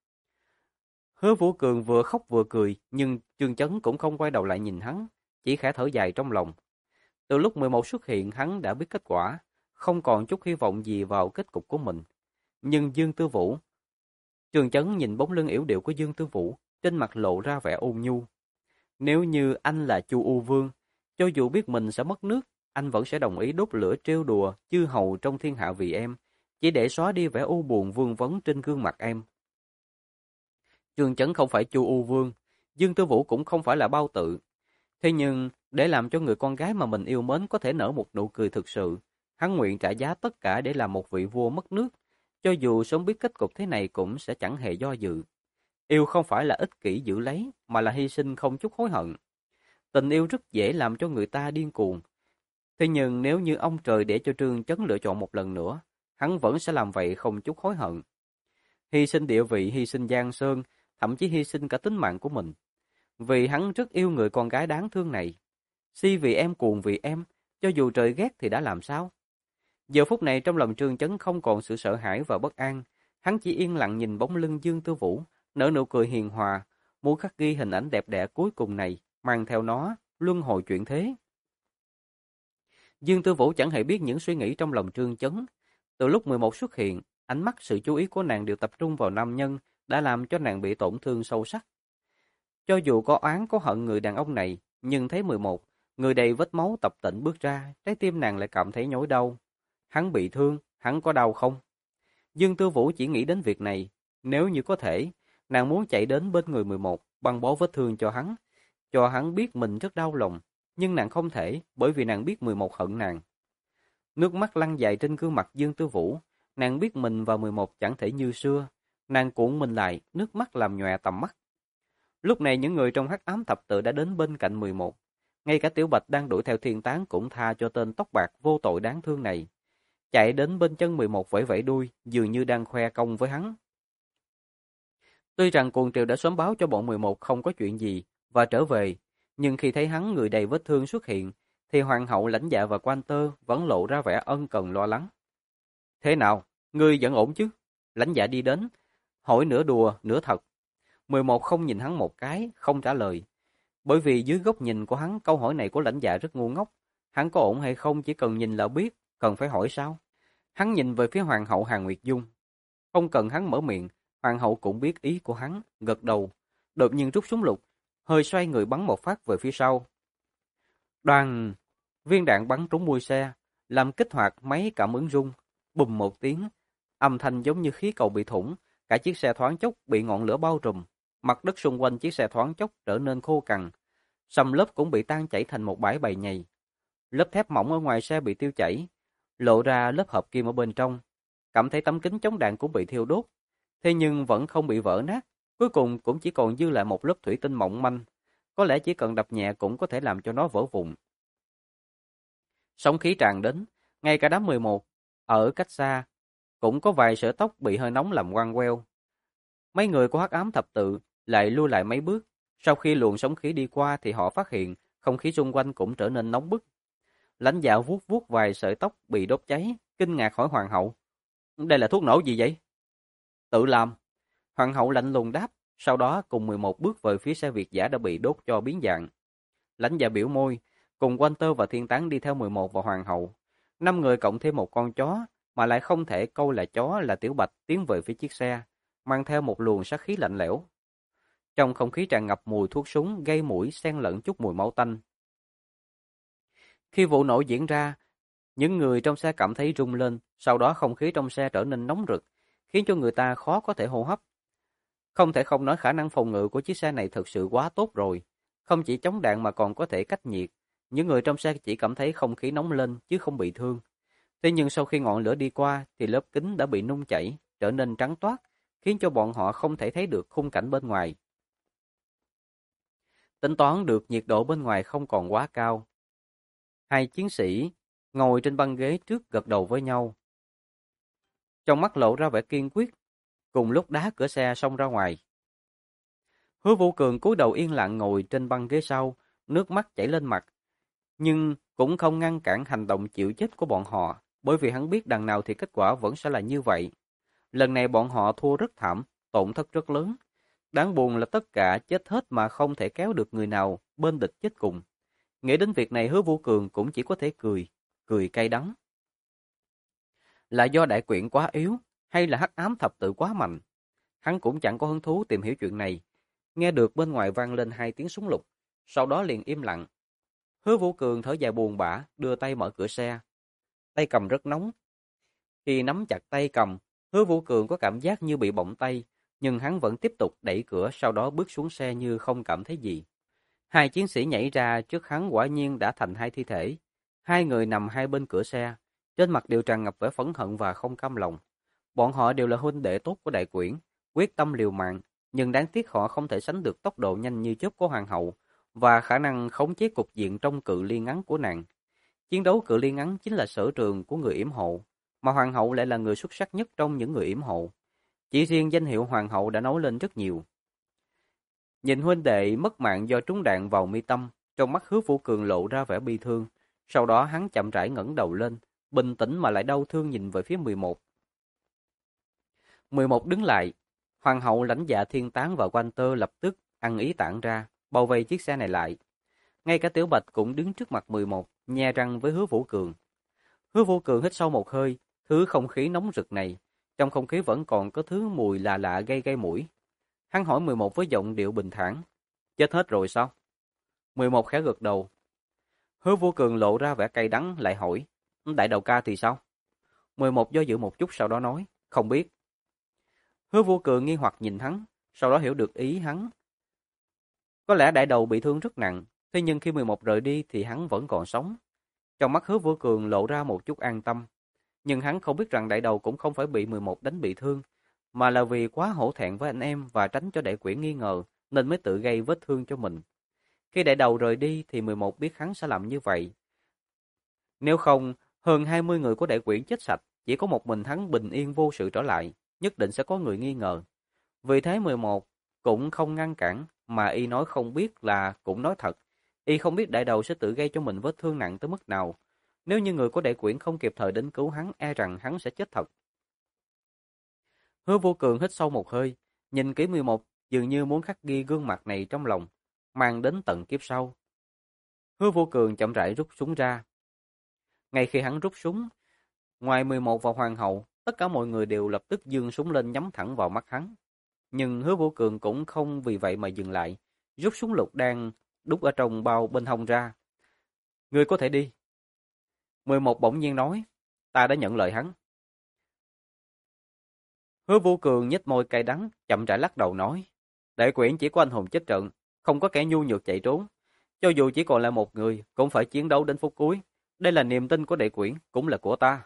Hứa Vũ Cường vừa khóc vừa cười, nhưng Trương Chấn cũng không quay đầu lại nhìn hắn, chỉ khẽ thở dài trong lòng. Từ lúc 11 xuất hiện, hắn đã biết kết quả, không còn chút hy vọng gì vào kết cục của mình. Nhưng Dương Tư Vũ, Trương Chấn nhìn bóng lưng yểu điệu của Dương Tư Vũ, trên mặt lộ ra vẻ ôn nhu. Nếu như anh là Chu U Vương, cho dù biết mình sẽ mất nước, anh vẫn sẽ đồng ý đốt lửa trêu đùa chư hầu trong thiên hạ vì em, chỉ để xóa đi vẻ u buồn vương vấn trên gương mặt em. Trương Chấn không phải Chu U Vương, Dương Tư Vũ cũng không phải là Bao Tự. Thế nhưng, để làm cho người con gái mà mình yêu mến có thể nở một nụ cười thực sự, hắn nguyện trả giá tất cả để làm một vị vua mất nước, cho dù sớm biết kết cục thế này cũng sẽ chẳng hề do dự. Yêu không phải là ích kỷ giữ lấy, mà là hy sinh không chút hối hận. Tình yêu rất dễ làm cho người ta điên cuồng. Thế nhưng nếu như ông trời để cho Trương Chấn lựa chọn một lần nữa, hắn vẫn sẽ làm vậy không chút hối hận. Hy sinh địa vị, hy sinh giang sơn, thậm chí hy sinh cả tính mạng của mình. Vì hắn rất yêu người con gái đáng thương này. Si vì em, cuồng vì em, cho dù trời ghét thì đã làm sao? Giờ phút này trong lòng Trương Chấn không còn sự sợ hãi và bất an. Hắn chỉ yên lặng nhìn bóng lưng Dương Tư Vũ, nở nụ cười hiền hòa, muốn khắc ghi hình ảnh đẹp đẽ cuối cùng này, mang theo nó, luân hồi chuyển thế. Dương Tư Vũ chẳng hề biết những suy nghĩ trong lòng Trương Chấn. Từ lúc 11 xuất hiện, ánh mắt sự chú ý của nàng đều tập trung vào nam nhân, đã làm cho nàng bị tổn thương sâu sắc. Cho dù có oán có hận người đàn ông này, nhưng thấy 11, người đầy vết máu tập tễnh bước ra, trái tim nàng lại cảm thấy nhói đau. Hắn bị thương, hắn có đau không? Dương Tư Vũ chỉ nghĩ đến việc này, nếu như có thể, nàng muốn chạy đến bên người 11, băng bó vết thương cho hắn biết mình rất đau lòng, nhưng nàng không thể, bởi vì nàng biết 11 hận nàng. Nước mắt lăn dài trên gương mặt Dương Tư Vũ, nàng biết mình và 11 chẳng thể như xưa, nàng cuộn mình lại, nước mắt làm nhòe tầm mắt. Lúc này những người trong hắc ám thập tự đã đến bên cạnh 11, ngay cả Tiểu Bạch đang đuổi theo Thiên Tán cũng tha cho tên tóc bạc vô tội đáng thương này. Chạy đến bên chân 11 vẫy vẫy đuôi, dường như đang khoe công với hắn. Tuy rằng cuồng triều đã sớm báo cho bọn 11 không có chuyện gì, và trở về, nhưng khi thấy hắn người đầy vết thương xuất hiện, thì hoàng hậu, lãnh dạ và quan tơ vẫn lộ ra vẻ ân cần lo lắng. Thế nào, ngươi vẫn ổn chứ? Lãnh dạ đi đến, hỏi nửa đùa nửa thật. 11 không nhìn hắn một cái, không trả lời. Bởi vì dưới góc nhìn của hắn, câu hỏi này của lãnh dạ rất ngu ngốc. Hắn có ổn hay không chỉ cần nhìn là biết, cần phải hỏi sao? Hắn nhìn về phía hoàng hậu Hàn Nguyệt Dung. Không cần hắn mở miệng, hoàng hậu cũng biết ý của hắn, gật đầu. Đột nhiên rút súng lục, hơi xoay người bắn một phát về phía sau. Đoàn viên đạn bắn trúng mui xe, làm kích hoạt máy cảm ứng rung. Bùm một tiếng, âm thanh giống như khí cầu bị thủng, cả chiếc xe thoáng chốc bị ngọn lửa bao trùm. Mặt đất xung quanh chiếc xe thoáng chốc trở nên khô cằn. Sầm lớp cũng bị tan chảy thành một bãi bầy nhầy. Lớp thép mỏng ở ngoài xe bị tiêu chảy, lộ ra lớp hợp kim ở bên trong. Cảm thấy tấm kính chống đạn cũng bị thiêu đốt, thế nhưng vẫn không bị vỡ nát. Cuối cùng cũng chỉ còn dư lại một lớp thủy tinh mỏng manh. Có lẽ chỉ cần đập nhẹ cũng có thể làm cho nó vỡ vụn. Sóng khí tràn đến, ngay cả đám 11, ở cách xa, cũng có vài sợi tóc bị hơi nóng làm quăng queo. Mấy người của Hắc Ám Thập Tự lại lui lại mấy bước. Sau khi luồng sóng khí đi qua thì họ phát hiện không khí xung quanh cũng trở nên nóng bức. Lãnh Đạo vuốt vuốt vài sợi tóc bị đốt cháy, kinh ngạc hỏi hoàng hậu: "Đây là thuốc nổ gì vậy?" "Tự làm." Hoàng hậu lạnh lùng đáp, sau đó cùng 11 bước về phía xe Việt dã đã bị đốt cho biến dạng. Lãnh Dạ biểu môi, cùng Walter và Thiên Tán đi theo 11 và hoàng hậu. 5 người cộng thêm một con chó, mà lại không thể câu là chó là Tiểu Bạch tiến về phía chiếc xe, mang theo một luồng sát khí lạnh lẽo. Trong không khí tràn ngập mùi thuốc súng, gây mũi xen lẫn chút mùi máu tanh. Khi vụ nổ diễn ra, những người trong xe cảm thấy rung lên, sau đó không khí trong xe trở nên nóng rực, khiến cho người ta khó có thể hô hấp. Không thể không nói khả năng phòng ngự của chiếc xe này thực sự quá tốt rồi. Không chỉ chống đạn mà còn có thể cách nhiệt. Những người trong xe chỉ cảm thấy không khí nóng lên chứ không bị thương. Thế nhưng sau khi ngọn lửa đi qua thì lớp kính đã bị nung chảy, trở nên trắng toát, khiến cho bọn họ không thể thấy được khung cảnh bên ngoài. Tính toán được nhiệt độ bên ngoài không còn quá cao. Hai chiến sĩ ngồi trên băng ghế trước gật đầu với nhau. Trong mắt lộ ra vẻ kiên quyết, cùng lúc đá cửa xe xông ra ngoài. Hứa Vũ Cường cúi đầu yên lặng ngồi trên băng ghế sau, nước mắt chảy lên mặt, nhưng cũng không ngăn cản hành động chịu chết của bọn họ, bởi vì hắn biết đằng nào thì kết quả vẫn sẽ là như vậy. Lần này bọn họ thua rất thảm, tổn thất rất lớn. Đáng buồn là tất cả chết hết mà không thể kéo được người nào bên địch chết cùng. Nghĩ đến việc này Hứa Vũ Cường cũng chỉ có thể cười cay đắng. Là do đại quyển quá yếu, hay là Hắc Ám Thập Tự quá mạnh? Hắn cũng chẳng có hứng thú tìm hiểu chuyện này. Nghe được bên ngoài vang lên 2 tiếng súng lục, sau đó liền im lặng. Hứa Vũ Cường thở dài buồn bã, đưa tay mở cửa xe. Tay cầm rất nóng. Khi nắm chặt tay cầm, Hứa Vũ Cường có cảm giác như bị bỏng tay, nhưng hắn vẫn tiếp tục đẩy cửa, sau đó bước xuống xe như không cảm thấy gì. 2 chiến sĩ nhảy ra trước hắn quả nhiên đã thành 2 thi thể. 2 người nằm hai bên cửa xe, trên mặt đều tràn ngập vẻ phẫn hận và không cam lòng. Bọn họ đều là huynh đệ tốt của đại quyển, quyết tâm liều mạng, nhưng đáng tiếc họ không thể sánh được tốc độ nhanh như chớp của hoàng hậu và khả năng khống chế cục diện trong cự ly ngắn của nàng. Chiến đấu cự ly ngắn chính là sở trường của người yểm hộ, mà hoàng hậu lại là người xuất sắc nhất trong những người yểm hộ. Chỉ riêng danh hiệu hoàng hậu đã nói lên rất nhiều. Nhìn huynh đệ mất mạng do trúng đạn vào mi tâm, trong mắt Hứa Vũ Cường lộ ra vẻ bi thương, sau đó hắn chậm rãi ngẩng đầu lên, bình tĩnh mà lại đau thương nhìn về phía 11. 11 đứng lại, hoàng hậu, lãnh dạ, Thiên Tán và Walter lập tức ăn ý tản ra, bao vây chiếc xe này lại. Ngay cả Tiểu Bạch cũng đứng trước mặt 11, nhe răng với Hứa Vũ Cường. Hứa Vũ Cường hít sâu một hơi, thứ không khí nóng rực này, trong không khí vẫn còn có thứ mùi lạ lạ gây mũi. Hắn hỏi 11 với giọng điệu bình thản, chết hết rồi sao? 11 khẽ gật đầu. Hứa Vũ Cường lộ ra vẻ cay đắng lại hỏi, đại đầu ca thì sao? 11 do dự một chút sau đó nói, không biết. Hứa Vũ Cường nghi hoặc nhìn hắn, sau đó hiểu được ý hắn. Có lẽ đại đầu bị thương rất nặng, thế nhưng khi 11 rời đi thì hắn vẫn còn sống. Trong mắt Hứa Vũ Cường lộ ra một chút an tâm, nhưng hắn không biết rằng đại đầu cũng không phải bị 11 đánh bị thương, mà là vì quá hổ thẹn với anh em và tránh cho đại quyển nghi ngờ nên mới tự gây vết thương cho mình. Khi đại đầu rời đi thì 11 biết hắn sẽ làm như vậy. Nếu không, hơn 20 người của đại quyển chết sạch, chỉ có một mình hắn bình yên vô sự trở lại, nhất định sẽ có người nghi ngờ. Vì thế 11 cũng không ngăn cản mà y nói không biết là cũng nói thật. Y không biết đại đầu sẽ tự gây cho mình vết thương nặng tới mức nào. Nếu như người của Đại Quyển không kịp thời đến cứu hắn, e rằng hắn sẽ chết thật. Hứa Vô Cường hít sâu một hơi, nhìn kỹ 11, dường như muốn khắc ghi gương mặt này trong lòng, mang đến tận kiếp sau. Hứa Vô Cường chậm rãi rút súng ra. Ngay khi hắn rút súng, ngoài 11 và Hoàng hậu, tất cả mọi người đều lập tức giương súng lên nhắm thẳng vào mắt hắn. Nhưng Hứa Vô Cường cũng không vì vậy mà dừng lại, rút súng lục đang đút ở trong bao bên hông ra. Ngươi có thể đi. 11 bỗng nhiên nói, ta đã nhận lời hắn. Hứa Vô Cường nhếch môi cay đắng, chậm rãi lắc đầu nói, Đại Quyển chỉ có anh hùng chết trận, không có kẻ nhu nhược chạy trốn. Cho dù chỉ còn lại một người, cũng phải chiến đấu đến phút cuối. Đây là niềm tin của Đại Quyển, cũng là của ta.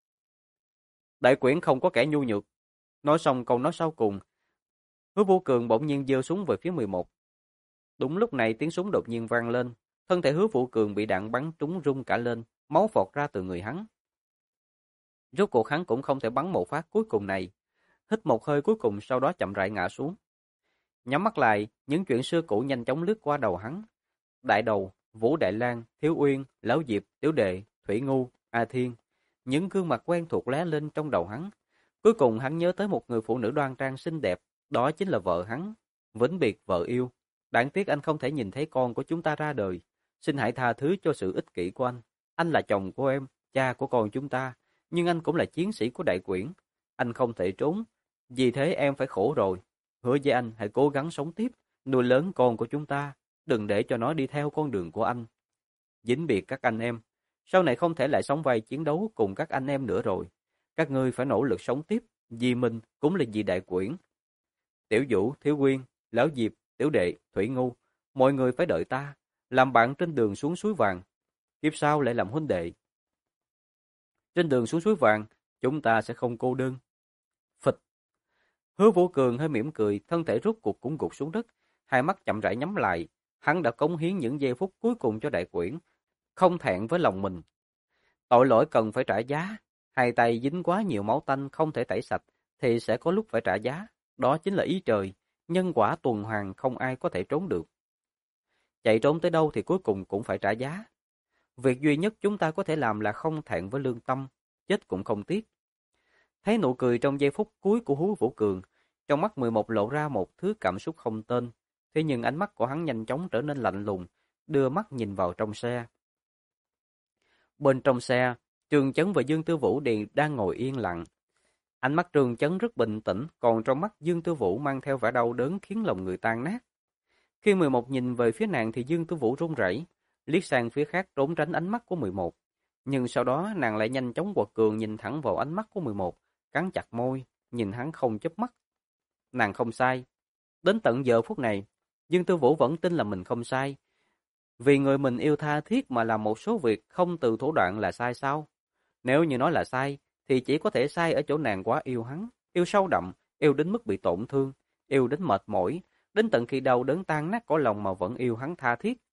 Đại Quyển không có kẻ nhu nhược. Nói xong câu nói sau cùng, Hứa Vô Cường bỗng nhiên giơ súng về phía 11. Đúng lúc này tiếng súng đột nhiên vang lên, thân thể Hứa Vô Cường bị đạn bắn trúng rung cả lên, máu phọt ra từ người hắn. Rốt cuộc hắn cũng không thể bắn một phát cuối cùng này, hít một hơi cuối cùng sau đó chậm rãi ngã xuống. Nhắm mắt lại, những chuyện xưa cũ nhanh chóng lướt qua đầu hắn. Đại Đầu, Vũ Đại Lang, Thiếu Uyên, Lão Diệp, Tiểu Đệ, Thủy Ngu, A Thiên, những gương mặt quen thuộc lóe lên trong đầu hắn. Cuối cùng hắn nhớ tới một người phụ nữ đoan trang xinh đẹp, đó chính là vợ hắn, vĩnh biệt vợ yêu. Đáng tiếc anh không thể nhìn thấy con của chúng ta ra đời. Xin hãy tha thứ cho sự ích kỷ của anh. Anh là chồng của em, cha của con chúng ta, nhưng anh cũng là chiến sĩ của Đại Quyển. Anh không thể trốn, vì thế em phải khổ rồi. Hứa với anh hãy cố gắng sống tiếp, nuôi lớn con của chúng ta, đừng để cho nó đi theo con đường của anh. Vĩnh biệt các anh em, sau này không thể lại sóng vai chiến đấu cùng các anh em nữa rồi. Các ngươi phải nỗ lực sống tiếp, vì mình cũng là vì Đại Quyển. Tiểu Vũ, Thiếu Quyên, Lão Diệp, Tiểu Đệ, Thủy Ngu, mọi người phải đợi ta, làm bạn trên đường xuống suối vàng. Kiếp sau lại làm huynh đệ. Trên đường xuống suối vàng, chúng ta sẽ không cô đơn. Phịch. Hứa Vô Cường hơi mỉm cười, thân thể rút cuộc cũng gục xuống đất, hai mắt chậm rãi nhắm lại. Hắn đã cống hiến những giây phút cuối cùng cho Đại Quyển, không thẹn với lòng mình. Tội lỗi cần phải trả giá, hai tay dính quá nhiều máu tanh không thể tẩy sạch, thì sẽ có lúc phải trả giá. Đó chính là ý trời, nhân quả tuần hoàn không ai có thể trốn được. Chạy trốn tới đâu thì cuối cùng cũng phải trả giá. Việc duy nhất chúng ta có thể làm là không thẹn với lương tâm, chết cũng không tiếc. Thấy nụ cười trong giây phút cuối của Hứa Vũ Cường, trong mắt 11 lộ ra một thứ cảm xúc không tên. Thế nhưng ánh mắt của hắn nhanh chóng trở nên lạnh lùng, đưa mắt nhìn vào trong xe. Bên trong xe, Trường Chấn và Dương Tư Vũ đang ngồi yên lặng. Ánh mắt Trường Chấn rất bình tĩnh, còn trong mắt Dương Tư Vũ mang theo vẻ đau đớn khiến lòng người tan nát. Khi 11 nhìn về phía nàng thì Dương Tư Vũ run rẩy, liếc sang phía khác trốn tránh ánh mắt của 11. Nhưng sau đó nàng lại nhanh chóng quật cường nhìn thẳng vào ánh mắt của 11, cắn chặt môi, nhìn hắn không chớp mắt. Nàng không sai. Đến tận giờ phút này, Dương Tư Vũ vẫn tin là mình không sai. Vì người mình yêu tha thiết mà làm một số việc không từ thủ đoạn là sai sao? Nếu như nói là sai, thì chỉ có thể sai ở chỗ nàng quá yêu hắn, yêu sâu đậm, yêu đến mức bị tổn thương, yêu đến mệt mỏi, đến tận khi đau đớn tan nát cõi lòng mà vẫn yêu hắn tha thiết.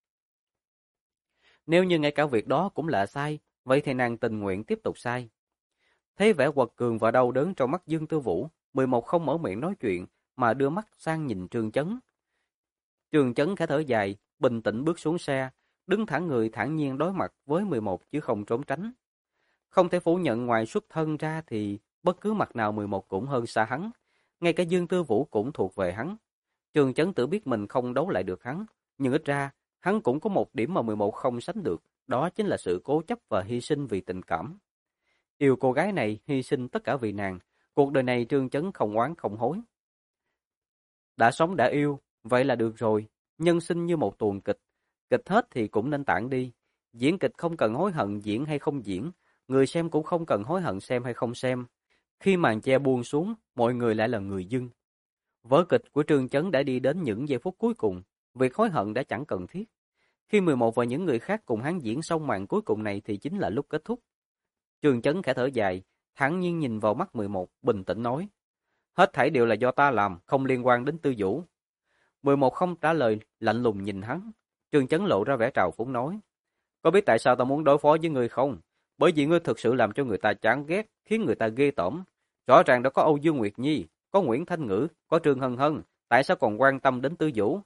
Nếu như ngay cả việc đó cũng là sai, vậy thì nàng tình nguyện tiếp tục sai. Thấy vẻ quật cường và đau đớn trong mắt Dương Tư Vũ, 11 không mở miệng nói chuyện, mà đưa mắt sang nhìn Trường Chấn. Trường Chấn khẽ thở dài, bình tĩnh bước xuống xe, đứng thẳng người thản nhiên đối mặt với 11 chứ không trốn tránh. Không thể phủ nhận ngoài xuất thân ra thì bất cứ mặt nào 11 cũng hơn xa hắn, ngay cả Dương Tư Vũ cũng thuộc về hắn. Trường Chấn tự biết mình không đấu lại được hắn, nhưng ít ra, hắn cũng có một điểm mà 11 không sánh được, đó chính là sự cố chấp và hy sinh vì tình cảm. Yêu cô gái này, hy sinh tất cả vì nàng, cuộc đời này Trường Chấn không oán không hối. Đã sống đã yêu, vậy là được rồi, nhân sinh như một tuồng kịch, kịch hết thì cũng nên tản đi. Diễn kịch không cần hối hận diễn hay không diễn, người xem cũng không cần hối hận xem hay không xem. Khi màn che buông xuống, mọi người lại là người dưng. Vở kịch của Trương Chấn đã đi đến những giây phút cuối cùng, việc hối hận đã chẳng cần thiết. Khi 11 và những người khác cùng hắn diễn xong màn cuối cùng này thì chính là lúc kết thúc. Trương Chấn khẽ thở dài, thản nhiên nhìn vào mắt 11, bình tĩnh nói. Hết thảy đều là do ta làm, không liên quan đến Tư Vũ. 11 không trả lời, lạnh lùng nhìn hắn. Trương Chấn lộ ra vẻ trào phúng nói. Có biết tại sao ta muốn đối phó với ngươi không? Bởi vì ngươi thực sự làm cho người ta chán ghét, khiến người ta ghê tởm. Rõ ràng đã có Âu Dương Nguyệt Nhi, có Nguyễn Thanh Ngữ, có Trương Hân Hân, tại sao còn quan tâm đến Tư Vũ?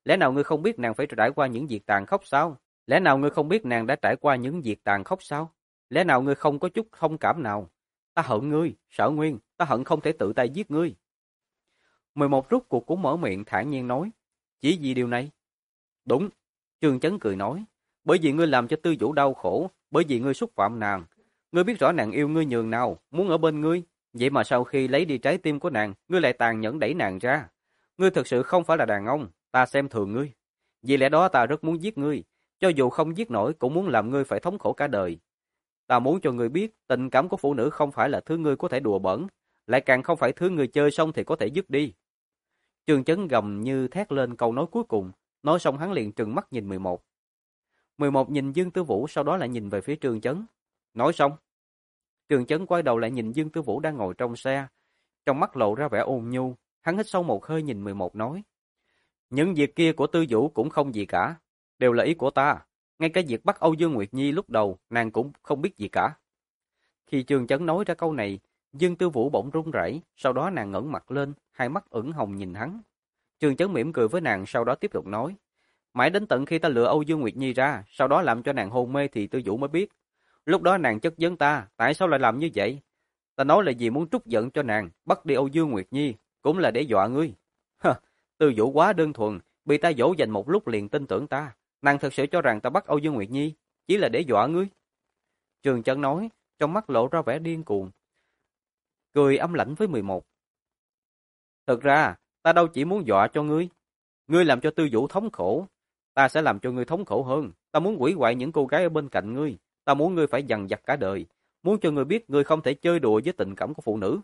Lẽ nào ngươi không biết nàng phải trải qua những việc tàn khốc sao? Lẽ nào ngươi không biết nàng đã trải qua những việc tàn khốc sao? Lẽ nào ngươi không có chút thông cảm nào? Ta hận ngươi, Sở Nguyên, ta hận không thể tự tay giết ngươi. 11 rút cuộc cũng mở miệng thản nhiên nói. Chỉ vì điều này? Đúng, Trương Chấn cười nói. Bởi vì ngươi làm cho Tư Vũ đau khổ, bởi vì ngươi xúc phạm nàng. Ngươi biết rõ nàng yêu ngươi nhường nào, muốn ở bên ngươi. Vậy mà sau khi lấy đi trái tim của nàng, ngươi lại tàn nhẫn đẩy nàng ra. Ngươi thực sự không phải là đàn ông, ta xem thường ngươi. Vì lẽ đó ta rất muốn giết ngươi, cho dù không giết nổi cũng muốn làm ngươi phải thống khổ cả đời. Ta muốn cho ngươi biết, tình cảm của phụ nữ không phải là thứ ngươi có thể đùa bỡn, lại càng không phải thứ ngươi chơi xong thì có thể dứt đi. Trương Chấn gầm như thét lên câu nói cuối cùng, nói xong hắn liền trừng mắt nhìn 11. 11 nhìn Dương Tư Vũ, sau đó lại nhìn về phía Trương Chấn. Nói xong, Trương Chấn quay đầu lại nhìn Dương Tư Vũ đang ngồi trong xe, trong mắt lộ ra vẻ ôn nhu, hắn hít sâu một hơi nhìn 11 nói: những việc kia của Tư Vũ cũng không gì cả, đều là ý của ta, ngay cả việc bắt Âu Dương Nguyệt Nhi lúc đầu nàng cũng không biết gì cả. Khi Trương Chấn nói ra câu này, Dương Tư Vũ bỗng run rẩy, sau đó nàng ngẩng mặt lên, hai mắt ửng hồng nhìn hắn. Trương Chấn mỉm cười với nàng, sau đó tiếp tục nói: mãi đến tận khi ta lừa Âu Dương Nguyệt Nhi ra, sau đó làm cho nàng hôn mê thì Tư Vũ mới biết. Lúc đó nàng chất vấn ta, tại sao lại làm như vậy? Ta nói là vì muốn trút giận cho nàng, bắt đi Âu Dương Nguyệt Nhi, cũng là để dọa ngươi. Hơ, Tư Vũ quá đơn thuần, bị ta dỗ dành một lúc liền tin tưởng ta. Nàng thật sự cho rằng ta bắt Âu Dương Nguyệt Nhi, chỉ là để dọa ngươi. Trường Chấn nói, trong mắt lộ ra vẻ điên cuồng, cười ấm lãnh với 11. Thực ra, ta đâu chỉ muốn dọa cho ngươi. Ngươi làm cho Tư Vũ thống khổ, ta sẽ làm cho ngươi thống khổ hơn. Ta muốn hủy hoại những cô gái ở bên cạnh ngươi. Ta muốn ngươi phải dằn vặt cả đời. Muốn cho ngươi biết ngươi không thể chơi đùa với tình cảm của phụ nữ.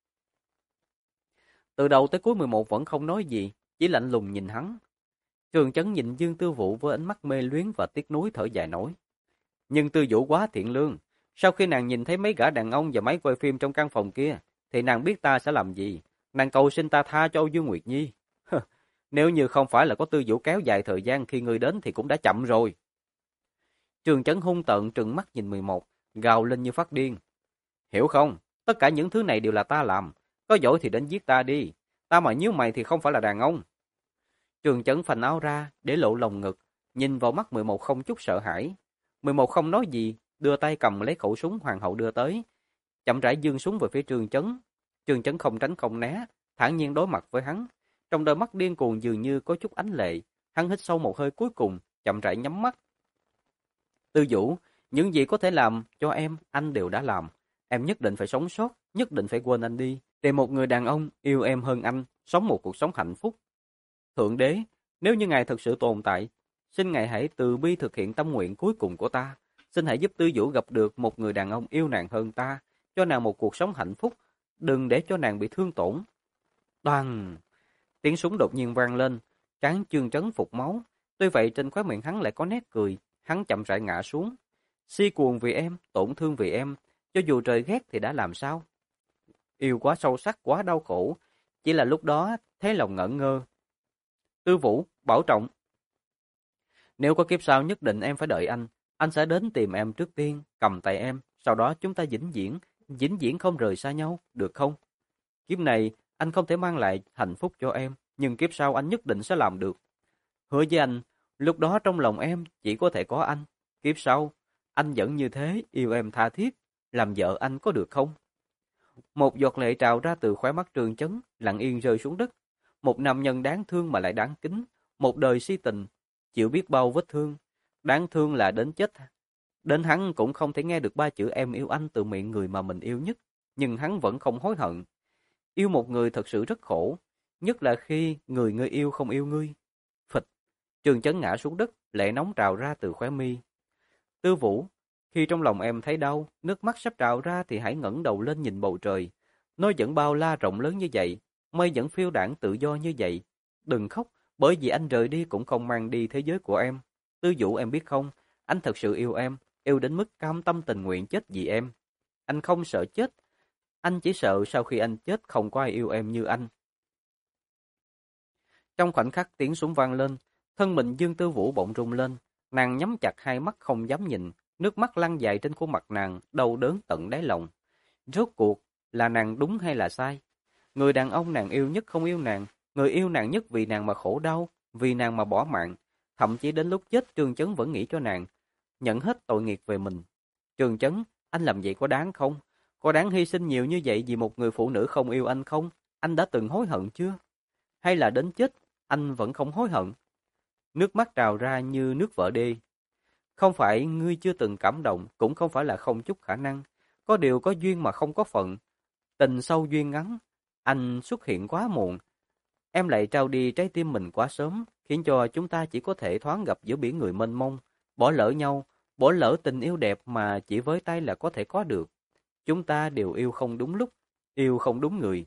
Từ đầu tới cuối 11 vẫn không nói gì, chỉ lạnh lùng nhìn hắn. Trường Chấn nhìn Dương Tư Vũ với ánh mắt mê luyến và tiếc nuối thở dài nói. Nhưng Tư Vũ quá thiện lương. Sau khi nàng nhìn thấy mấy gã đàn ông và máy quay phim trong căn phòng kia, thì nàng biết ta sẽ làm gì. Nàng cầu xin ta tha cho Âu Dương Nguyệt Nhi. Nếu như không phải là có Tư Vũ kéo dài thời gian khi ngươi đến thì cũng đã chậm rồi. Trường Chấn hung tợn trừng mắt nhìn 11, gào lên như phát điên. Hiểu không? Tất cả những thứ này đều là ta làm. Có giỏi thì đến giết ta đi. Ta mà nhíu mày thì không phải là đàn ông. Trường Chấn phành áo ra, để lộ lồng ngực, nhìn vào mắt 11 không chút sợ hãi. 11 không nói gì, đưa tay cầm lấy khẩu súng hoàng hậu đưa tới, chậm rãi giương súng về phía Trường Chấn. Trường Chấn không tránh không né, thản nhiên đối mặt với hắn. Trong đôi mắt điên cuồng dường như có chút ánh lệ, hắn hít sâu một hơi cuối cùng, chậm rãi nhắm mắt. Tư Vũ, những gì có thể làm cho em, anh đều đã làm. Em nhất định phải sống sót, nhất định phải quên anh đi. Tìm một người đàn ông yêu em hơn anh, sống một cuộc sống hạnh phúc. Thượng đế, nếu như ngài thực sự tồn tại, xin ngài hãy từ bi thực hiện tâm nguyện cuối cùng của ta. Xin hãy giúp Tư Vũ gặp được một người đàn ông yêu nàng hơn ta, cho nàng một cuộc sống hạnh phúc, đừng để cho nàng bị thương tổn. Đoàng! Tiếng súng đột nhiên vang lên, trán Chương Trấn phục máu. Tuy vậy trên khóe miệng hắn lại có nét cười, hắn chậm rãi ngã xuống. Si cuồng vì em, tổn thương vì em, cho dù trời ghét thì đã làm sao? Yêu quá sâu sắc, quá đau khổ, chỉ là lúc đó thấy lòng ngẩn ngơ. Tư Vũ, bảo trọng. Nếu có kiếp sau nhất định em phải đợi anh sẽ đến tìm em trước tiên, cầm tay em, sau đó chúng ta vĩnh viễn không rời xa nhau, được không? Kiếp này, anh không thể mang lại hạnh phúc cho em, nhưng kiếp sau anh nhất định sẽ làm được. Hứa với anh, lúc đó trong lòng em chỉ có thể có anh. Kiếp sau, anh vẫn như thế, yêu em tha thiết, làm vợ anh có được không? Một giọt lệ trào ra từ khóe mắt Trường Chấn, lặng yên rơi xuống đất. Một nam nhân đáng thương mà lại đáng kính, một đời si tình, chịu biết bao vết thương. Đáng thương là đến chết. Đến hắn cũng không thể nghe được ba chữ em yêu anh từ miệng người mà mình yêu nhất, nhưng hắn vẫn không hối hận. Yêu một người thật sự rất khổ, nhất là khi người ngươi yêu không yêu ngươi. Phịch, Trường Chấn ngã xuống đất, lệ nóng trào ra từ khóe mi. Tư Vũ, khi trong lòng em thấy đau, nước mắt sắp trào ra thì hãy ngẩng đầu lên nhìn bầu trời. Nó vẫn bao la rộng lớn như vậy, mây vẫn phiêu đãng tự do như vậy. Đừng khóc, bởi vì anh rời đi cũng không mang đi thế giới của em. Tư Vũ em biết không, anh thật sự yêu em, yêu đến mức cam tâm tình nguyện chết vì em. Anh không sợ chết, anh chỉ sợ sau khi anh chết không có ai yêu em như anh. Trong khoảnh khắc tiếng súng vang lên, thân mình Dương Tư Vũ bỗng rung lên, nàng nhắm chặt hai mắt không dám nhìn, nước mắt lăn dài trên khuôn mặt nàng, đau đớn tận đáy lòng. Rốt cuộc, là nàng đúng hay là sai? Người đàn ông nàng yêu nhất không yêu nàng, người yêu nàng nhất vì nàng mà khổ đau, vì nàng mà bỏ mạng, thậm chí đến lúc chết Trương Chấn vẫn nghĩ cho nàng, nhận hết tội nghiệp về mình. Trương Chấn, anh làm vậy có đáng không? Có đáng hy sinh nhiều như vậy vì một người phụ nữ không yêu anh không? Anh đã từng hối hận chưa? Hay là đến chết, anh vẫn không hối hận? Nước mắt trào ra như nước vỡ đê. Không phải ngươi chưa từng cảm động, cũng không phải là không chút khả năng. Có điều có duyên mà không có phận. Tình sâu duyên ngắn, anh xuất hiện quá muộn. Em lại trao đi trái tim mình quá sớm, khiến cho chúng ta chỉ có thể thoáng gặp giữa biển người mênh mông, bỏ lỡ nhau, bỏ lỡ tình yêu đẹp mà chỉ với tay là có thể có được. Chúng ta đều yêu không đúng lúc, yêu không đúng người.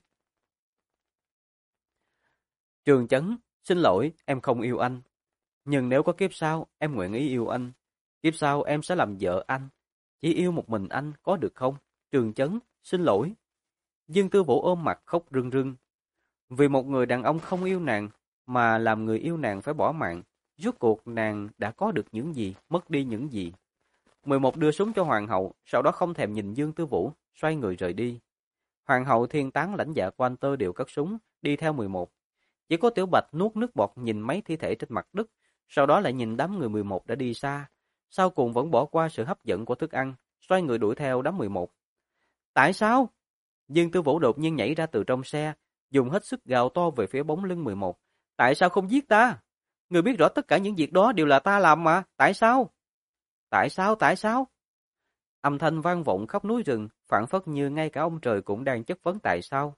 Trường Chấn, xin lỗi, em không yêu anh. Nhưng nếu có kiếp sau, em nguyện ý yêu anh. Kiếp sau em sẽ làm vợ anh. Chỉ yêu một mình anh, có được không? Trường Chấn, xin lỗi. Dương Tư Vũ ôm mặt khóc rưng rưng. Vì một người đàn ông không yêu nàng, mà làm người yêu nàng phải bỏ mạng. Rốt cuộc nàng đã có được những gì, mất đi những gì. 11 đưa súng cho hoàng hậu, sau đó không thèm nhìn Dương Tư Vũ, xoay người rời đi. Hoàng hậu thiên tán lãnh dạ quan tơ đều cất súng, đi theo 11. Chỉ có Tiểu Bạch nuốt nước bọt nhìn mấy thi thể trên mặt đất, sau đó lại nhìn đám người 11 đã đi xa. Sau cùng vẫn bỏ qua sự hấp dẫn của thức ăn, xoay người đuổi theo đám 11. Tại sao? Dương Tư Vũ đột nhiên nhảy ra từ trong xe, dùng hết sức gào to về phía bóng lưng 11. Tại sao không giết ta? Người biết rõ tất cả những việc đó đều là ta làm mà, tại sao? Tại sao, tại sao? Âm thanh vang vọng khắp núi rừng, phảng phất như ngay cả ông trời cũng đang chất vấn tại sao.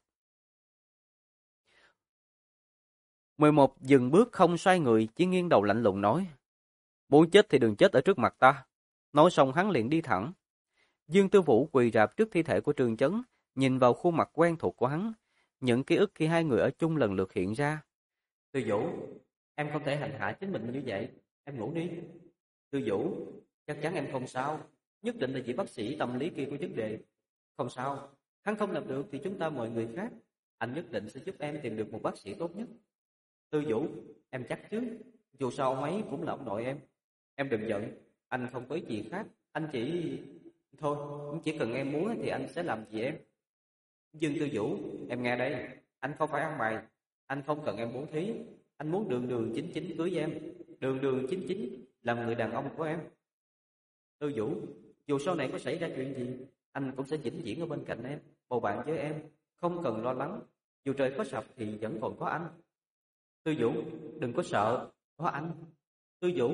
11 dừng bước không xoay người, chỉ nghiêng đầu lạnh lùng nói. Muốn chết thì đừng chết ở trước mặt ta. Nói xong hắn liền đi thẳng. Dương Tư Vũ quỳ rạp trước thi thể của Trương Chấn, nhìn vào khuôn mặt quen thuộc của hắn. Những ký ức khi hai người ở chung lần lượt hiện ra. Tư Vũ, em không thể hành hạ chính mình như vậy. Em ngủ đi. Tư Vũ, chắc chắn em không sao. Nhất định là vị bác sĩ tâm lý kia có vấn đề. Không sao, hắn không làm được thì chúng ta mời người khác. Anh nhất định sẽ giúp em tìm được một bác sĩ tốt nhất. Tư Vũ, em chắc chứ? Dù sao ông ấy cũng là ông nội em. Em đừng giận, anh không có ý gì khác. Anh chỉ... Thôi, chỉ cần em muốn thì anh sẽ làm gì em. Dương Tư Vũ, em nghe đây. Anh không phải ăn mày. Anh không cần em bố thí. Anh muốn đường đường chính chính cưới em. Đường đường chính chính làm người đàn ông của em. Tư Vũ, dù sau này có xảy ra chuyện gì, anh cũng sẽ vĩnh viễn ở bên cạnh em, bầu bạn với em. Không cần lo lắng. Dù trời có sập thì vẫn còn có anh. Tư Vũ, đừng có sợ, có anh. Tư Vũ.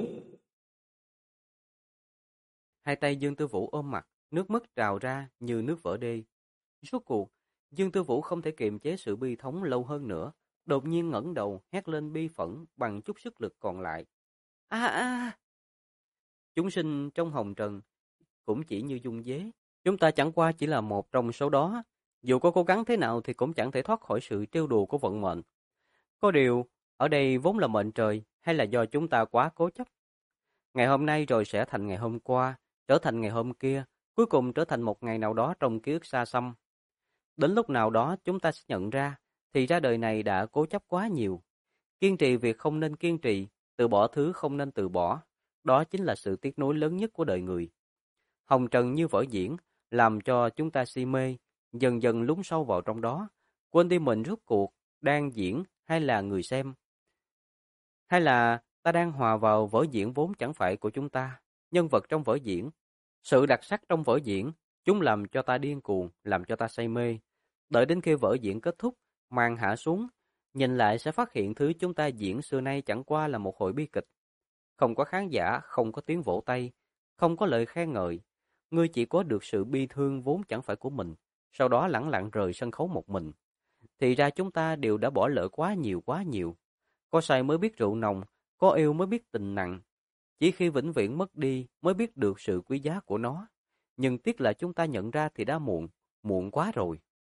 Hai tay Dương Tư Vũ ôm mặt, nước mắt trào ra như nước vỡ đê. Rốt cuộc, Dương Tư Vũ không thể kiềm chế sự bi thống lâu hơn nữa, đột nhiên ngẩng đầu hét lên bi phẫn bằng chút sức lực còn lại. A a! Chúng sinh trong hồng trần cũng chỉ như dung dế, chúng ta chẳng qua chỉ là một trong số đó, dù có cố gắng thế nào thì cũng chẳng thể thoát khỏi sự trêu đùa của vận mệnh. Có điều, ở đây vốn là mệnh trời hay là do chúng ta quá cố chấp? Ngày hôm nay rồi sẽ thành ngày hôm qua, trở thành ngày hôm kia, cuối cùng trở thành một ngày nào đó trong ký ức xa xăm. Đến lúc nào đó chúng ta sẽ nhận ra, thì ra đời này đã cố chấp quá nhiều. Kiên trì việc không nên kiên trì, từ bỏ thứ không nên từ bỏ. Đó chính là sự tiếc nuối lớn nhất của đời người. Hồng trần như vở diễn, làm cho chúng ta si mê, dần dần lún sâu vào trong đó, quên đi mình rốt cuộc, đang diễn hay là người xem. Hay là ta đang hòa vào vở diễn vốn chẳng phải của chúng ta, nhân vật trong vở diễn. Sự đặc sắc trong vở diễn, chúng làm cho ta điên cuồng, làm cho ta say mê. Đợi đến khi vở diễn kết thúc, màn hạ xuống, nhìn lại sẽ phát hiện thứ chúng ta diễn xưa nay chẳng qua là một hội bi kịch. Không có khán giả, không có tiếng vỗ tay, không có lời khen ngợi. Ngươi chỉ có được sự bi thương vốn chẳng phải của mình, sau đó lẳng lặng rời sân khấu một mình. Thì ra chúng ta đều đã bỏ lỡ quá nhiều quá nhiều. Có say mới biết rượu nồng, có yêu mới biết tình nặng. Chỉ khi vĩnh viễn mất đi mới biết được sự quý giá của nó. Nhưng tiếc là chúng ta nhận ra thì đã muộn, muộn quá rồi.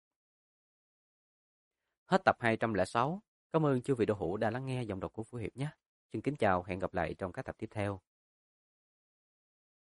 Hết tập 206. Cảm ơn chư vị đạo hữu đã lắng nghe giọng đọc của Phú Hiệp nhé. Xin kính chào, hẹn gặp lại trong các tập tiếp theo.